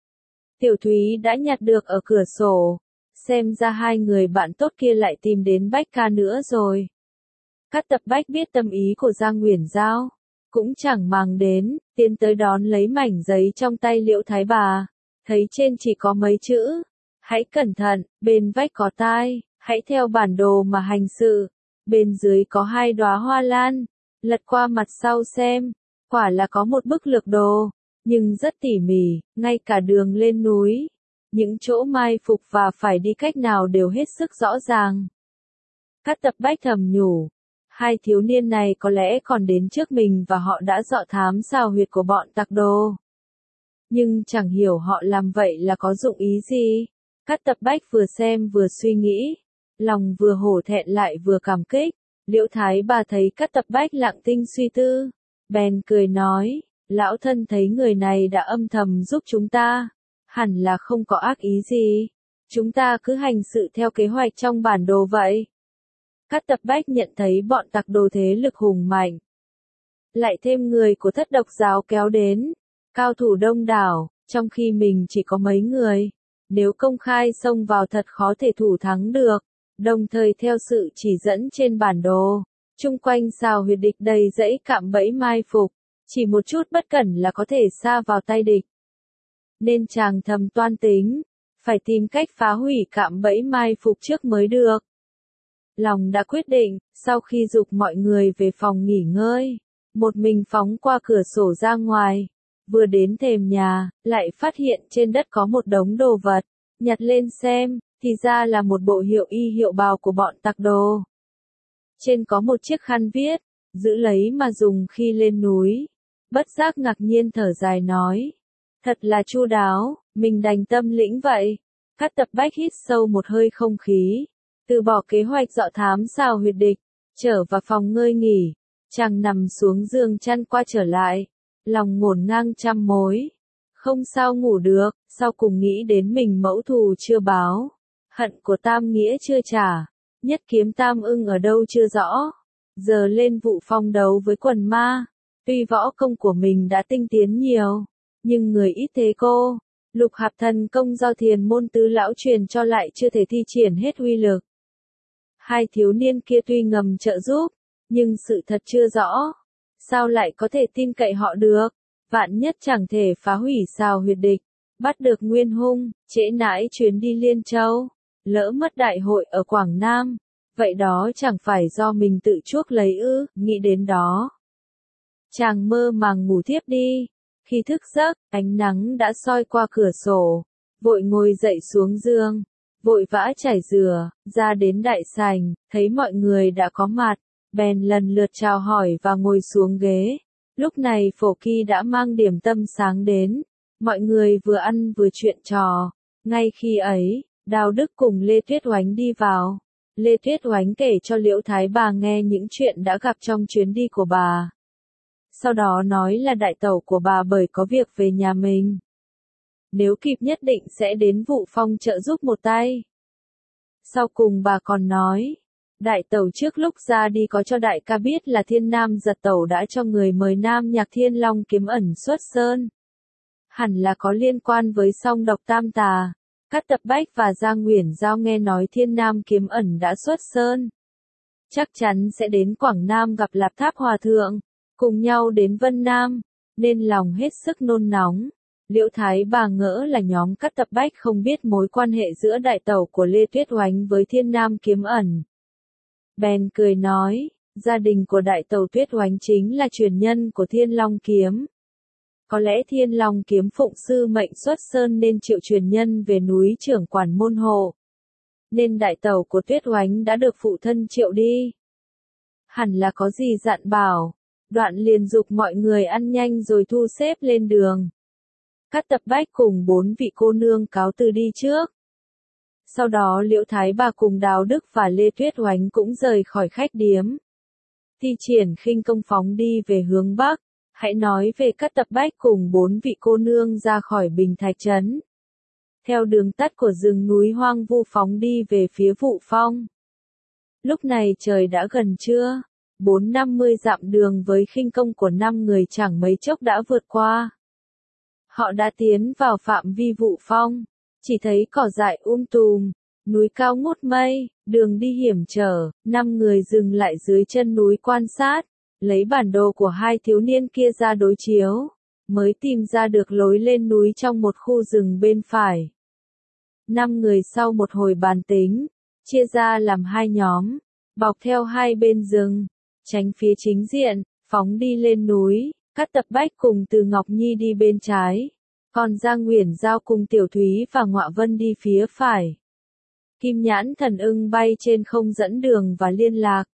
Tiểu Thúy đã nhặt được ở cửa sổ, xem ra hai người bạn tốt kia lại tìm đến Bách ca nữa rồi. Cát Tập Bách biết tâm ý của Giang Uyển Giao, cũng chẳng màng đến, tiến tới đón lấy mảnh giấy trong tay Liễu Thái Bà, thấy trên chỉ có mấy chữ, hãy cẩn thận, bên vách có tai, hãy theo bản đồ mà hành sự, bên dưới có hai đóa hoa lan, lật qua mặt sau xem, quả là có một bức lược đồ, nhưng rất tỉ mỉ, ngay cả đường lên núi, những chỗ mai phục và phải đi cách nào đều hết sức rõ ràng. Cát Tập Bách thầm nhủ, hai thiếu niên này có lẽ còn đến trước mình và họ đã dọ thám xào huyệt của bọn tặc đồ. Nhưng chẳng hiểu họ làm vậy là có dụng ý gì. Cát Tập Bách vừa xem vừa suy nghĩ, lòng vừa hổ thẹn lại vừa cảm kích. Liễu Thái Bà thấy Cát Tập Bách lặng tinh suy tư, bèn cười nói, lão thân thấy người này đã âm thầm giúp chúng ta, hẳn là không có ác ý gì, chúng ta cứ hành sự theo kế hoạch trong bản đồ vậy. Cát Tập Bách nhận thấy bọn tặc đồ thế lực hùng mạnh, lại thêm người của Thất Độc giáo kéo đến, cao thủ đông đảo, trong khi mình chỉ có mấy người, nếu công khai xông vào thật khó thể thủ thắng được. Đồng thời theo sự chỉ dẫn trên bản đồ, chung quanh xào huyệt địch đầy dãy cạm bẫy mai phục, chỉ một chút bất cẩn là có thể sa vào tay địch. Nên chàng thầm toan tính, phải tìm cách phá hủy cạm bẫy mai phục trước mới được. Lòng đã quyết định, sau khi giục mọi người về phòng nghỉ ngơi, một mình phóng qua cửa sổ ra ngoài, vừa đến thềm nhà, lại phát hiện trên đất có một đống đồ vật, nhặt lên xem. Thì ra là một bộ hiệu y hiệu bào của bọn tặc đồ. Trên có một chiếc khăn viết, giữ lấy mà dùng khi lên núi. Bất giác ngạc nhiên thở dài nói, thật là chu đáo, mình đành tâm lĩnh vậy. Cát Tập Bách hít sâu một hơi không khí, từ bỏ kế hoạch dọ thám xào huyệt địch, trở vào phòng ngơi nghỉ. Chàng nằm xuống giường chăn qua trở lại, lòng ngổn ngang trăm mối, không sao ngủ được, sau cùng nghĩ đến mình mẫu thù chưa báo. Hận của Tam Nghĩa chưa trả, nhất kiếm Tam Ưng ở đâu chưa rõ, giờ lên Vụ Phong đấu với quần ma, tuy võ công của mình đã tinh tiến nhiều, nhưng người ít thế cô, lục hạp thần công do Thiền môn tứ lão truyền cho lại chưa thể thi triển hết uy lực. Hai thiếu niên kia tuy ngầm trợ giúp, nhưng sự thật chưa rõ, sao lại có thể tin cậy họ được, vạn nhất chẳng thể phá hủy xào huyệt địch, bắt được Nguyên Hung, trễ nãi chuyến đi Liên Châu. Lỡ mất đại hội ở Quảng Nam, vậy đó chẳng phải do mình tự chuốc lấy ư, nghĩ đến đó. Chàng mơ màng ngủ thiếp đi, khi thức giấc, ánh nắng đã soi qua cửa sổ, vội ngồi dậy xuống giường, vội vã chải rửa, ra đến đại sảnh, thấy mọi người đã có mặt, bèn lần lượt chào hỏi và ngồi xuống ghế. Lúc này Phổ Kỳ đã mang điểm tâm sáng đến, mọi người vừa ăn vừa chuyện trò. Ngay khi ấy, Đào Đức cùng Lê Tuyết Oánh đi vào. Lê Tuyết Oánh kể cho Liễu Thái bà nghe những chuyện đã gặp trong chuyến đi của bà. Sau đó nói là đại tẩu của bà bởi có việc về nhà mình. Nếu kịp nhất định sẽ đến Vụ Phong trợ giúp một tay. Sau cùng bà còn nói, đại tẩu trước lúc ra đi có cho đại ca biết là Thiên Nam Giật Tẩu đã cho người mời Nam Nhạc Thiên Long kiếm ẩn xuất sơn. Hẳn là có liên quan với song độc tam tà. Cát Tập Bách và Giang Uyển Giao nghe nói Thiên Nam kiếm ẩn đã xuất sơn. Chắc chắn sẽ đến Quảng Nam gặp Lạp Tháp Hòa Thượng, cùng nhau đến Vân Nam, nên lòng hết sức nôn nóng. Liễu Thái bà ngỡ là nhóm Cát Tập Bách không biết mối quan hệ giữa đại tẩu của Lê Tuyết Oánh với Thiên Nam kiếm ẩn. Bèn cười nói, gia đình của đại tẩu Tuyết Oánh chính là truyền nhân của Thiên Long kiếm. Có lẽ Thiên Long kiếm phụng sư mệnh xuất sơn nên triệu truyền nhân về núi trưởng quản môn hộ. Nên đại tẩu của Tuyết Oánh đã được phụ thân triệu đi. Hẳn là có gì dặn bảo, đoạn liền dục mọi người ăn nhanh rồi thu xếp lên đường. Cát Tập Bách cùng bốn vị cô nương cáo từ đi trước. Sau đó Liễu Thái bà cùng Đào Đức và Lê Tuyết Oánh cũng rời khỏi khách điếm. Thi triển khinh công phóng đi về hướng Bắc. Hãy nói về Cát Tập Bách cùng bốn vị cô nương ra khỏi Bình Thạch Trấn. Theo đường tắt của rừng núi hoang vu phóng đi về phía Vụ Phong. Lúc này trời đã gần trưa, bốn năm mươi dặm đường với khinh công của năm người chẳng mấy chốc đã vượt qua. Họ đã tiến vào phạm vi Vụ Phong, chỉ thấy cỏ dại um tùm, núi cao ngút mây, đường đi hiểm trở, năm người dừng lại dưới chân núi quan sát. Lấy bản đồ của hai thiếu niên kia ra đối chiếu, mới tìm ra được lối lên núi trong một khu rừng bên phải. Năm người sau một hồi bàn tính, chia ra làm hai nhóm, bọc theo hai bên rừng, tránh phía chính diện, phóng đi lên núi. Cát Tập Bách cùng Từ Ngọc Nhi đi bên trái, còn Giang Uyển Giao cùng Tiểu Thúy và Ngọa Vân đi phía phải. Kim Nhãn Thần Ưng bay trên không dẫn đường và liên lạc.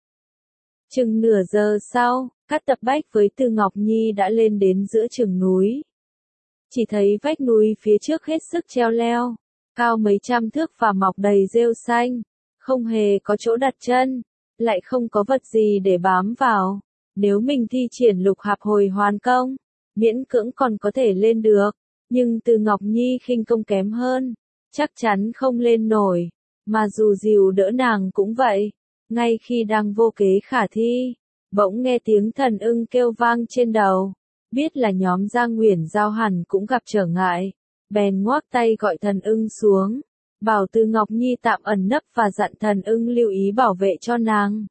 Chừng nửa giờ sau, Cát Tập Bách với Từ Ngọc Nhi đã lên đến giữa chừng núi. Chỉ thấy vách núi phía trước hết sức treo leo, cao mấy trăm thước và mọc đầy rêu xanh, không hề có chỗ đặt chân, lại không có vật gì để bám vào. Nếu mình thi triển lục hạp hồi hoàn công, miễn cưỡng còn có thể lên được, nhưng Từ Ngọc Nhi khinh công kém hơn, chắc chắn không lên nổi, mà dù dìu đỡ nàng cũng vậy. Ngay khi đang vô kế khả thi, bỗng nghe tiếng thần ưng kêu vang trên đầu, biết là nhóm Giang Uyển Giao hẳn cũng gặp trở ngại, bèn ngoác tay gọi thần ưng xuống, bảo Từ Ngọc Nhi tạm ẩn nấp và dặn thần ưng lưu ý bảo vệ cho nàng.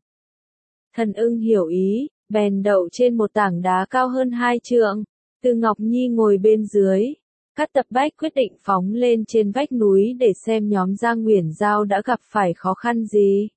Thần ưng hiểu ý, bèn đậu trên một tảng đá cao hơn hai trượng, Từ Ngọc Nhi ngồi bên dưới. Cát Tập Bách quyết định phóng lên trên vách núi để xem nhóm Giang Uyển Giao đã gặp phải khó khăn gì.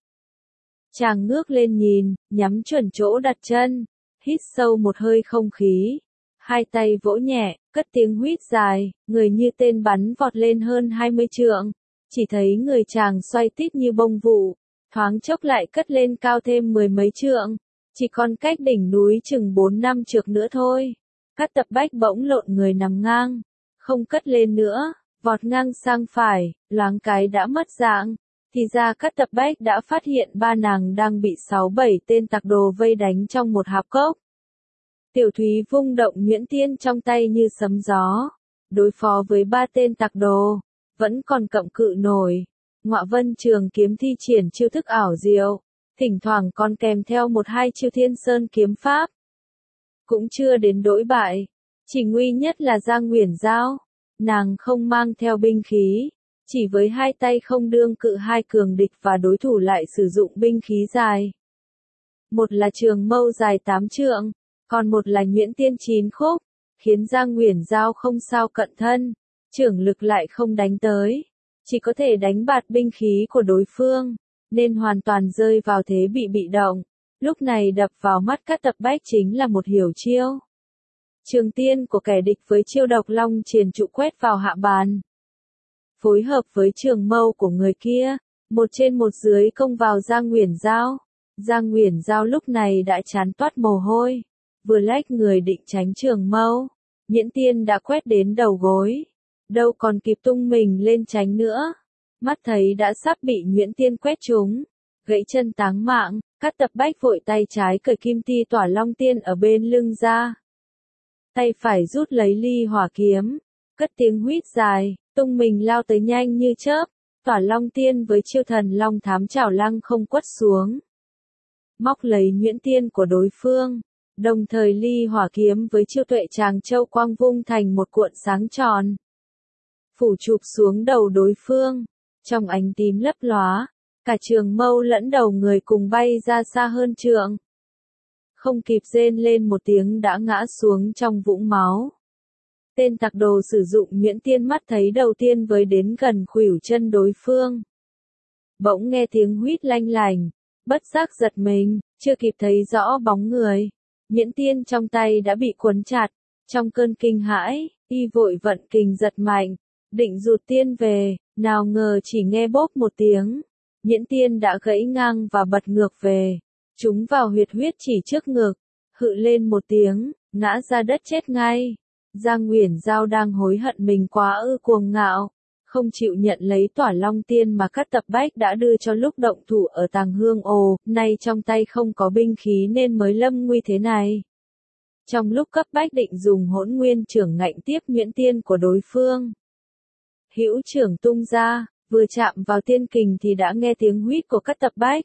Chàng ngước lên nhìn, nhắm chuẩn chỗ đặt chân, hít sâu một hơi không khí, hai tay vỗ nhẹ, cất tiếng huýt dài, người như tên bắn vọt lên hơn hai mươi trượng, chỉ thấy người chàng xoay tít như bông vụ, thoáng chốc lại cất lên cao thêm mười mấy trượng, chỉ còn cách đỉnh núi chừng bốn năm trượng nữa thôi. Cát Tập Bách bỗng lộn người nằm ngang, không cất lên nữa, vọt ngang sang phải, loáng cái đã mất dạng. Thì ra Cát Tập Bách đã phát hiện ba nàng đang bị sáu bảy tên tặc đồ vây đánh trong một hạp cốc. Tiểu Thúy vung động nhuyễn tiên trong tay như sấm gió, đối phó với ba tên tặc đồ, vẫn còn cậm cự nổi. Ngọa Vân trường kiếm thi triển chiêu thức ảo diệu, thỉnh thoảng còn kèm theo một hai chiêu Thiên Sơn kiếm pháp. Cũng chưa đến đỗi bại, chỉ nguy nhất là Giang Uyển Giao, nàng không mang theo binh khí. Chỉ với hai tay không đương cự hai cường địch và đối thủ lại sử dụng binh khí dài. Một là trường mâu dài tám trượng, còn một là nhuyễn tiên chín khúc, khiến Giang Uyển Giao không sao cận thân, trưởng lực lại không đánh tới, chỉ có thể đánh bạt binh khí của đối phương, nên hoàn toàn rơi vào thế bị bị động. Lúc này đập vào mắt Cát Tập Bách chính là một hiểu chiêu. Trường tiên của kẻ địch với chiêu độc long triền trụ quét vào hạ bàn. Phối hợp với trường mâu của người kia, một trên một dưới công vào Giang Uyển Giao, Giang Nguyễn Giao lúc này đã chán toát mồ hôi, vừa lách người định tránh trường mâu, Nhễn Tiên đã quét đến đầu gối, đâu còn kịp tung mình lên tránh nữa, mắt thấy đã sắp bị Nhễn Tiên quét trúng, gãy chân táng mạng, Cát Tập Bách vội tay trái cởi kim ti Tỏa Long Tiên ở bên lưng ra, tay phải rút lấy ly hỏa kiếm, cất tiếng huýt dài, tung mình lao tới nhanh như chớp, Tỏa Long Tiên với chiêu thần long thám chảo lăng không quất xuống, móc lấy Nhuyễn Tiên của đối phương, đồng thời ly hỏa kiếm với chiêu tuệ tràng châu quang vung thành một cuộn sáng tròn, phủ chụp xuống đầu đối phương, trong ánh tím lấp lóa, cả trường mâu lẫn đầu người cùng bay ra xa hơn trượng. Không kịp rên lên một tiếng đã ngã xuống trong vũng máu. Tên tặc đồ sử dụng Nhuyễn Tiên mắt thấy đầu tiên với đến gần khuỷu chân đối phương. Bỗng nghe tiếng huýt lanh lành, bất giác giật mình, chưa kịp thấy rõ bóng người. Nhuyễn Tiên trong tay đã bị quấn chặt, trong cơn kinh hãi, y vội vận kình giật mạnh, định rụt tiên về, nào ngờ chỉ nghe bốp một tiếng. Nhuyễn Tiên đã gãy ngang và bật ngược về, trúng vào huyệt huyết chỉ trước ngực, hự lên một tiếng, ngã ra đất chết ngay. Giang Nguyễn Giao đang hối hận mình quá ư cuồng ngạo, không chịu nhận lấy Tỏa Long Tiên mà Cát Tập Bách đã đưa cho lúc động thủ ở Tàng Hương Ồ, nay trong tay không có binh khí nên mới lâm nguy thế này. Trong lúc cấp bách định dùng Hỗn Nguyên Chưởng ngạnh tiếp Nhuyễn Tiên của đối phương, hữu chưởng tung ra, vừa chạm vào tiên kình thì đã nghe tiếng huýt của Cát Tập Bách.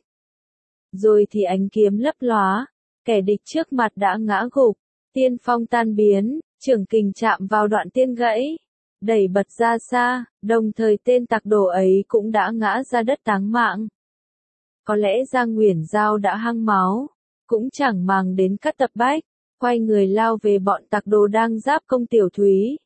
Rồi thì ánh kiếm lấp lóa, kẻ địch trước mặt đã ngã gục, tiên phong tan biến, chưởng kình chạm vào đoạn tiên gãy, đẩy bật ra xa, đồng thời tên tặc đồ ấy cũng đã ngã ra đất táng mạng. Có lẽ Giang Nguyễn Giao đã hăng máu, cũng chẳng màng đến Cát Tập Bách, quay người lao về bọn tặc đồ đang giáp công Tiểu Thúy.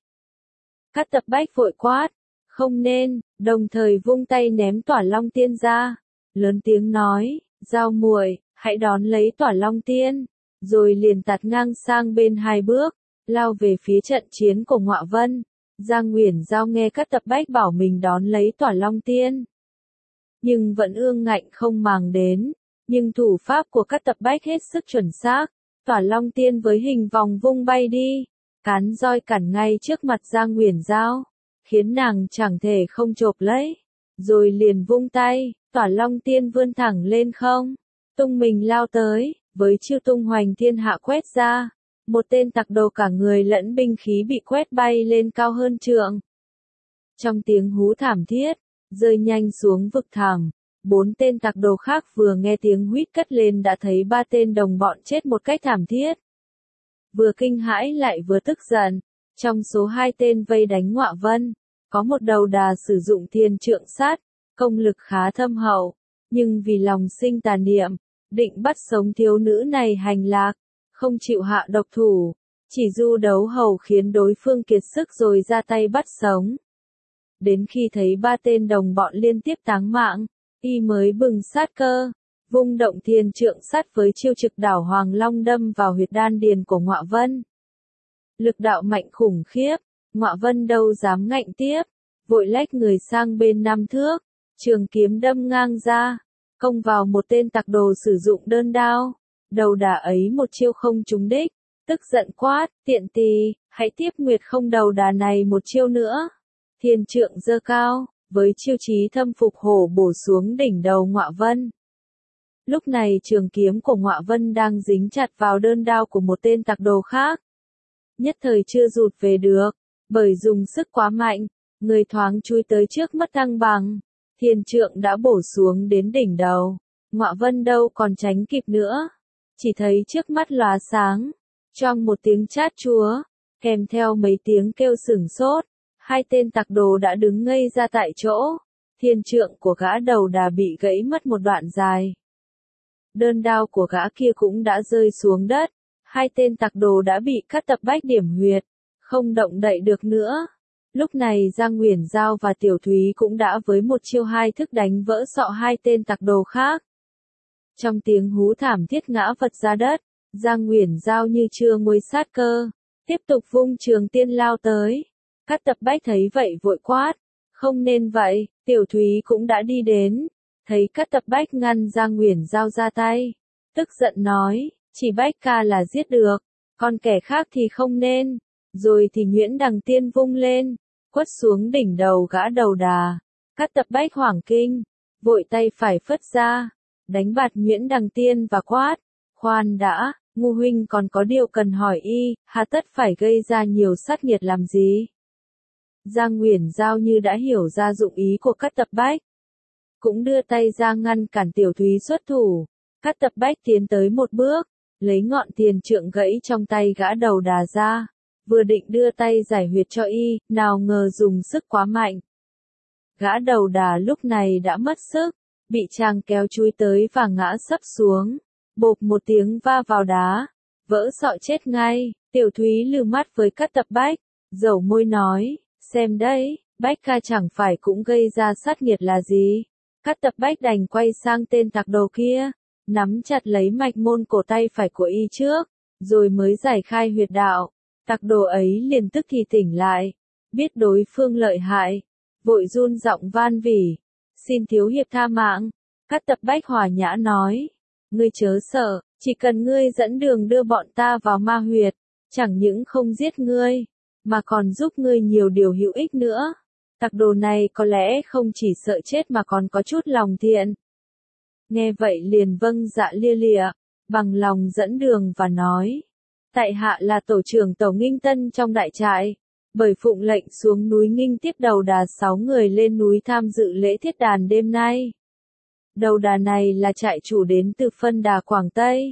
Cát Tập Bách vội quát, không nên, đồng thời vung tay ném Tỏa Long Tiên ra, lớn tiếng nói, Giao muội, hãy đón lấy Tỏa Long Tiên, rồi liền tạt ngang sang bên hai bước, lao về phía trận chiến của Ngọa Vân. Giang Nguyễn Giao nghe Cát Tập Bách bảo mình đón lấy Tỏa Long Tiên, nhưng vẫn ương ngạnh không màng đến, nhưng thủ pháp của Cát Tập Bách hết sức chuẩn xác, Tỏa Long Tiên với hình vòng vung bay đi, cán roi cản ngay trước mặt Giang Nguyễn Giao, khiến nàng chẳng thể không chộp lấy, rồi liền vung tay, Tỏa Long Tiên vươn thẳng lên không, tung mình lao tới, với chiêu tung hoành thiên hạ quét ra, một tên tặc đồ cả người lẫn binh khí bị quét bay lên cao hơn trượng. Trong tiếng hú thảm thiết, rơi nhanh xuống vực thẳm, bốn tên tặc đồ khác vừa nghe tiếng huýt cất lên đã thấy ba tên đồng bọn chết một cách thảm thiết. Vừa kinh hãi lại vừa tức giận, trong số hai tên vây đánh Ngọa Vân, có một đầu đà sử dụng thiên trượng sát, công lực khá thâm hậu, nhưng vì lòng sinh tà niệm, định bắt sống thiếu nữ này hành lạc, không chịu hạ độc thủ, chỉ du đấu hầu khiến đối phương kiệt sức rồi ra tay bắt sống. Đến khi thấy ba tên đồng bọn liên tiếp táng mạng, y mới bừng sát cơ, vung động thiên trượng sát với chiêu trực đảo Hoàng Long đâm vào huyệt đan điền của Ngọa Vân. Lực đạo mạnh khủng khiếp, Ngọa Vân đâu dám ngạnh tiếp, vội lách người sang bên năm thước, trường kiếm đâm ngang ra, công vào một tên tặc đồ sử dụng đơn đao. Đầu đà ấy một chiêu không trúng đích, tức giận quát, tiện tỳ, hãy tiếp Nguyệt Không đầu đà này một chiêu nữa. Thiên trượng giơ cao, với chiêu chí thâm phục hổ bổ xuống đỉnh đầu Ngọa Vân. Lúc này trường kiếm của Ngọa Vân đang dính chặt vào đơn đao của một tên tặc đồ khác. Nhất thời chưa rụt về được, bởi dùng sức quá mạnh, người thoáng chui tới trước mất thăng bằng. Thiên trượng đã bổ xuống đến đỉnh đầu, Ngọa Vân đâu còn tránh kịp nữa. Chỉ thấy trước mắt lóa sáng, choang một tiếng chát chúa, kèm theo mấy tiếng kêu sửng sốt, hai tên tặc đồ đã đứng ngây ra tại chỗ, thiên trượng của gã đầu đà bị gãy mất một đoạn dài. Đơn đao của gã kia cũng đã rơi xuống đất, hai tên tặc đồ đã bị Cát Tập Bách điểm huyệt, không động đậy được nữa. Lúc này Giang Nguyễn Giao và Tiểu Thúy cũng đã với một chiêu hai thức đánh vỡ sọ hai tên tặc đồ khác. Trong tiếng hú thảm thiết ngã vật ra đất, Giang Nguyễn Giao như chưa nguôi sát cơ, tiếp tục vung trường tiên lao tới. Cát Tập Bách thấy vậy vội quát, không nên vậy, Tiểu Thúy cũng đã đi đến. thấy Cát Tập Bách ngăn Giang Uyển Giao ra tay, tức giận nói, chỉ Bách ca là giết được, còn kẻ khác thì không nên, rồi thì nhuyễn đằng tiên vung lên, quất xuống đỉnh đầu gã đầu đà. Cát Tập Bách hoảng kinh, vội tay phải phất ra, đánh bạt nhuyễn đằng tiên và quát, khoan đã, ngu huynh còn có điều cần hỏi y, hà tất phải gây ra nhiều sát nghiệt làm gì? Giang Uyển Giao như đã hiểu ra dụng ý của Cát Tập Bách, cũng đưa tay ra ngăn cản Tiểu Thúy xuất thủ. Cát Tập Bách tiến tới một bước, lấy ngọn tiền trượng gãy trong tay gã đầu đà ra, vừa định đưa tay giải huyệt cho y, nào ngờ dùng sức quá mạnh. Gã đầu đà lúc này đã mất sức, bị chàng kéo chúi tới và ngã sấp xuống, bộp một tiếng va vào đá, vỡ sọ chết ngay. Tiểu Thúy lừ mắt với Cát Tập Bách, dẩu môi nói, xem đấy, Bách ca chẳng phải cũng gây ra sát nghiệt là gì. Cát Tập Bách đành quay sang tên tặc đồ kia, nắm chặt lấy mạch môn cổ tay phải của y trước, rồi mới giải khai huyệt đạo. Tặc đồ ấy liền tức thì tỉnh lại, biết đối phương lợi hại, vội run giọng van vỉ, xin thiếu hiệp tha mạng. Cát Tập Bách hòa nhã nói, ngươi chớ sợ, chỉ cần ngươi dẫn đường đưa bọn ta vào ma huyệt, chẳng những không giết ngươi, mà còn giúp ngươi nhiều điều hữu ích nữa. Tặc đồ này có lẽ không chỉ sợ chết mà còn có chút lòng thiện. Nghe vậy liền vâng dạ lia lịa, bằng lòng dẫn đường và nói, tại hạ là tổ trưởng tổ Nghinh Tân trong đại trại, bởi phụng lệnh xuống núi Nghinh tiếp đầu đà sáu người lên núi tham dự lễ thiết đàn đêm nay. Đầu đà này là trại chủ đến từ phân đà Quảng Tây.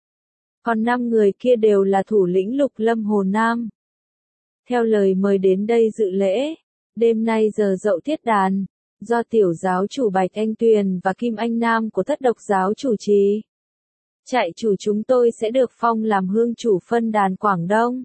Còn năm người kia đều là thủ lĩnh Lục Lâm Hồ Nam. Theo lời mời đến đây dự lễ, đêm nay giờ dậu thiết đàn, do tiểu giáo chủ Bạch Anh Tuyền và Kim Anh Nam của Thất Độc giáo chủ trì. Trại chủ chúng tôi sẽ được phong làm hương chủ phân đàn Quảng Đông.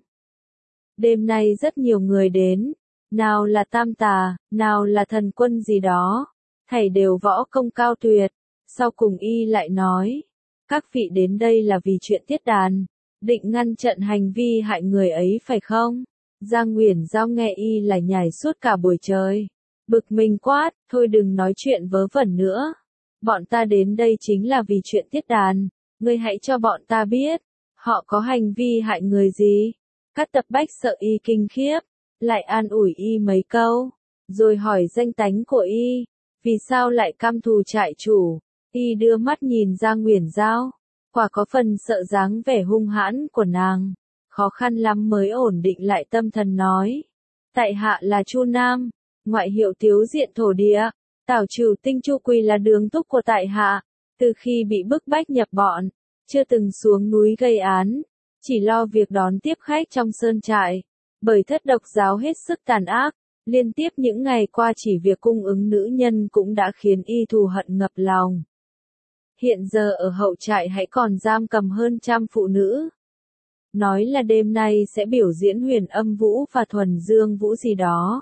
Đêm nay rất nhiều người đến, nào là tam tà, nào là thần quân gì đó, thảy đều võ công cao tuyệt. Sau cùng y lại nói, các vị đến đây là vì chuyện thiết đàn, định ngăn chặn hành vi hại người ấy phải không? Giang Uyển Giao nghe y lại nhảy suốt cả buổi trời, bực mình quát, thôi đừng nói chuyện vớ vẩn nữa. Bọn ta đến đây chính là vì chuyện thiết đàn, ngươi hãy cho bọn ta biết, họ có hành vi hại người gì. Cát Tập Bách sợ y kinh khiếp, lại an ủi y mấy câu, rồi hỏi danh tánh của y, vì sao lại căm thù trại chủ. Y đưa mắt nhìn Giang Uyển Giao, quả có phần sợ dáng vẻ hung hãn của nàng, khó khăn lắm mới ổn định lại tâm thần nói, tại hạ là Chu Nam, ngoại hiệu Tiếu Diện Thổ Địa, tảo trừ Tinh Chu Quỳ là đường thúc của tại hạ, từ khi bị bức bách nhập bọn, chưa từng xuống núi gây án, chỉ lo việc đón tiếp khách trong sơn trại, bởi Thất Độc giáo hết sức tàn ác, liên tiếp những ngày qua chỉ việc cung ứng nữ nhân cũng đã khiến y thù hận ngập lòng. Hiện giờ ở hậu trại hãy còn giam cầm hơn trăm phụ nữ. Nói là đêm nay sẽ biểu diễn huyền âm vũ và thuần dương vũ gì đó.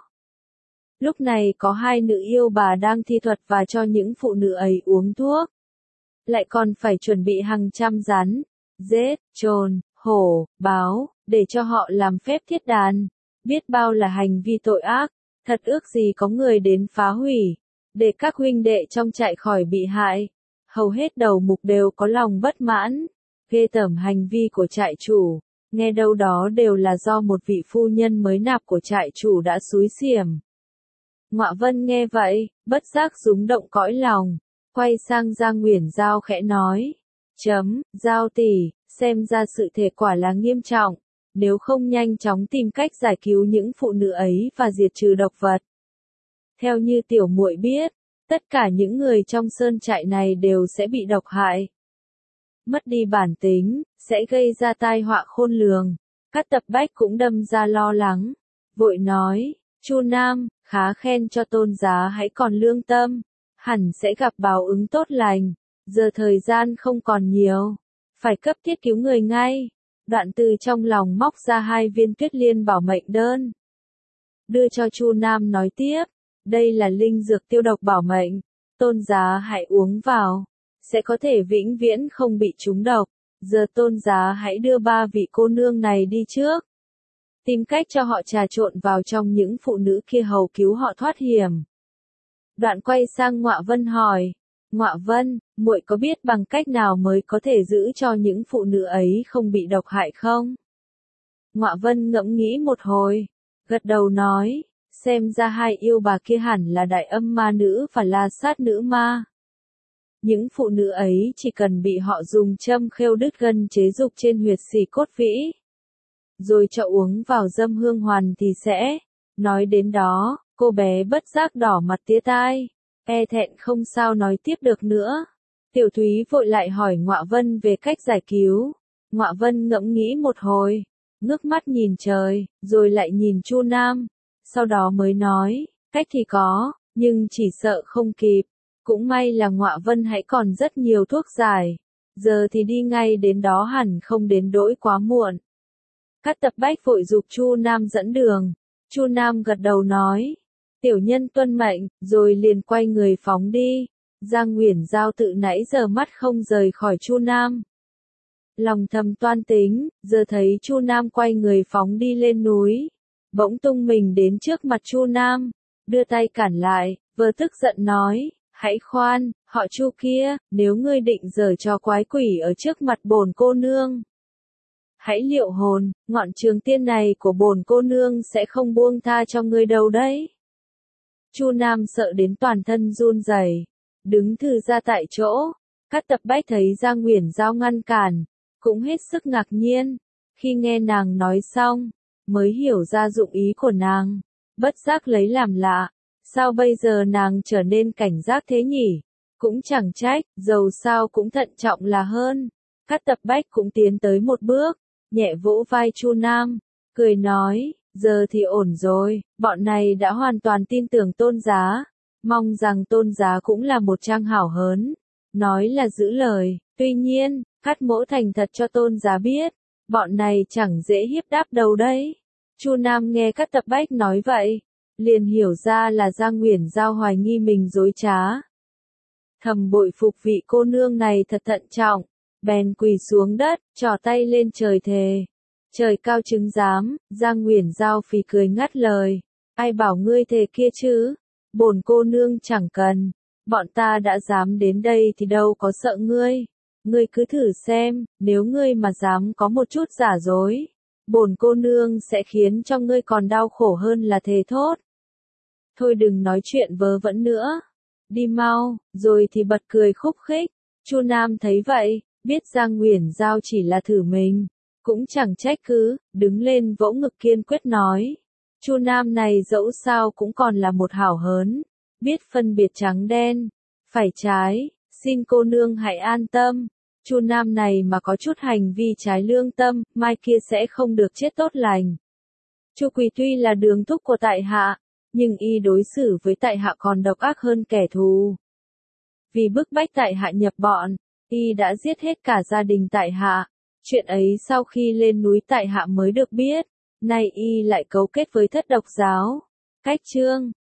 Lúc này có hai nữ yêu bà đang thi thuật và cho những phụ nữ ấy uống thuốc. Lại còn phải chuẩn bị hàng trăm rắn, rết, trồn, hổ, báo, để cho họ làm phép thiết đàn. Biết bao là hành vi tội ác, thật ước gì có người đến phá hủy, để các huynh đệ trong trại khỏi bị hại. Hầu hết đầu mục đều có lòng bất mãn, ghê tởm hành vi của trại chủ, nghe đâu đó đều là do một vị phu nhân mới nạp của trại chủ đã xúi xiểm. Ngọa Vân nghe vậy, bất giác rúng động cõi lòng, quay sang Giang Uyển Giao khẽ nói, chấm, Giao tỷ, xem ra sự thể quả là nghiêm trọng, nếu không nhanh chóng tìm cách giải cứu những phụ nữ ấy và diệt trừ độc vật. Theo như tiểu muội biết, tất cả những người trong sơn trại này đều sẽ bị độc hại. Mất đi bản tính, sẽ gây ra tai họa khôn lường. Cát Tập Bách cũng đâm ra lo lắng, vội nói, Chu Nam, khá khen cho tôn giá hãy còn lương tâm, hẳn sẽ gặp báo ứng tốt lành, giờ thời gian không còn nhiều, phải cấp thiết cứu người ngay. Đoạn từ trong lòng móc ra hai viên Tuyết Liên bảo mệnh đơn, đưa cho Chu Nam nói tiếp, đây là linh dược tiêu độc bảo mệnh, tôn giá hãy uống vào, sẽ có thể vĩnh viễn không bị trúng độc. Giờ tôn giá hãy đưa ba vị cô nương này đi trước, tìm cách cho họ trà trộn vào trong những phụ nữ kia hầu cứu họ thoát hiểm. Đoạn quay sang Ngọa Vân hỏi, Ngọa Vân, muội có biết bằng cách nào mới có thể giữ cho những phụ nữ ấy không bị độc hại không? Ngọa Vân ngẫm nghĩ một hồi, gật đầu nói, xem ra hai yêu bà kia hẳn là đại âm ma nữ và la sát nữ ma. Những phụ nữ ấy chỉ cần bị họ dùng châm khêu đứt gân chế dục trên huyệt xì cốt vĩ, rồi cho uống vào dâm hương hoàn thì sẽ. Nói đến đó, cô bé bất giác đỏ mặt tía tai, e thẹn không sao nói tiếp được nữa. Tiểu Thúy vội lại hỏi Ngọa Vân về cách giải cứu. Ngọa Vân ngẫm nghĩ một hồi, ngước mắt nhìn trời, rồi lại nhìn Chu Nam, sau đó mới nói, cách thì có, nhưng chỉ sợ không kịp. Cũng may là Ngọa Vân hãy còn rất nhiều thuốc giải, giờ thì đi ngay đến đó hẳn không đến đỗi quá muộn. Cát Tập Bách vội giục Chu Nam dẫn đường. Chu Nam gật đầu nói, tiểu nhân tuân mệnh, rồi liền quay người phóng đi. Giang Uyển Giao tự nãy giờ mắt không rời khỏi Chu Nam. Lòng thầm toan tính, giờ thấy Chu Nam quay người phóng đi lên núi, bỗng tung mình đến trước mặt Chu Nam, đưa tay cản lại, vừa tức giận nói, hãy khoan, họ Chu kia, nếu ngươi định giở trò quái quỷ ở trước mặt bổn cô nương, hãy liệu hồn, ngọn trường tiên này của bổn cô nương sẽ không buông tha cho ngươi đâu đấy. Chu Nam sợ đến toàn thân run rẩy, đứng thừ ra tại chỗ. Cát Tập Bách thấy Giang Uyển Giao ngăn cản, cũng hết sức ngạc nhiên. Khi nghe nàng nói xong, mới hiểu ra dụng ý của nàng, bất giác lấy làm lạ. Sao bây giờ nàng trở nên cảnh giác thế nhỉ? Cũng chẳng trách, dầu sao cũng thận trọng là hơn. Cát Tập Bách cũng tiến tới một bước, nhẹ vỗ vai Chu Nam, cười nói, giờ thì ổn rồi, bọn này đã hoàn toàn tin tưởng Tôn Giá, mong rằng Tôn Giá cũng là một trang hảo hớn, nói là giữ lời. Tuy nhiên, Cát Mỗ thành thật cho Tôn Giá biết, bọn này chẳng dễ hiếp đáp đâu đấy. Chu Nam nghe Cát Tập Bách nói vậy, liền hiểu ra là Giang Uyển Giao hoài nghi mình dối trá. Thầm bội phục vị cô nương này thật thận trọng, bèn quỳ xuống đất, trỏ tay lên trời thề. Trời cao chứng giám, Giang Uyển Giao phì cười ngắt lời, ai bảo ngươi thề kia chứ, bổn cô nương chẳng cần, bọn ta đã dám đến đây thì đâu có sợ ngươi, ngươi cứ thử xem, nếu ngươi mà dám có một chút giả dối, bổn cô nương sẽ khiến cho ngươi còn đau khổ hơn là thề thốt. Thôi đừng nói chuyện vớ vẩn nữa, đi mau, rồi thì bật cười khúc khích. Chu Nam thấy vậy, biết Giang Uyển Giao chỉ là thử mình, cũng chẳng trách cứ, đứng lên vỗ ngực kiên quyết nói. Chu Nam này dẫu sao cũng còn là một hảo hớn, biết phân biệt trắng đen, phải trái, xin cô nương hãy an tâm. Chu Nam này mà có chút hành vi trái lương tâm, mai kia sẽ không được chết tốt lành. Chu Quỳ tuy là đường thúc của tại hạ, nhưng y đối xử với tại hạ còn độc ác hơn kẻ thù. Vì bức bách tại hạ nhập bọn, y đã giết hết cả gia đình tại hạ. Chuyện ấy sau khi lên núi tại hạ mới được biết, nay y lại cấu kết với thất độc giáo. Cách chương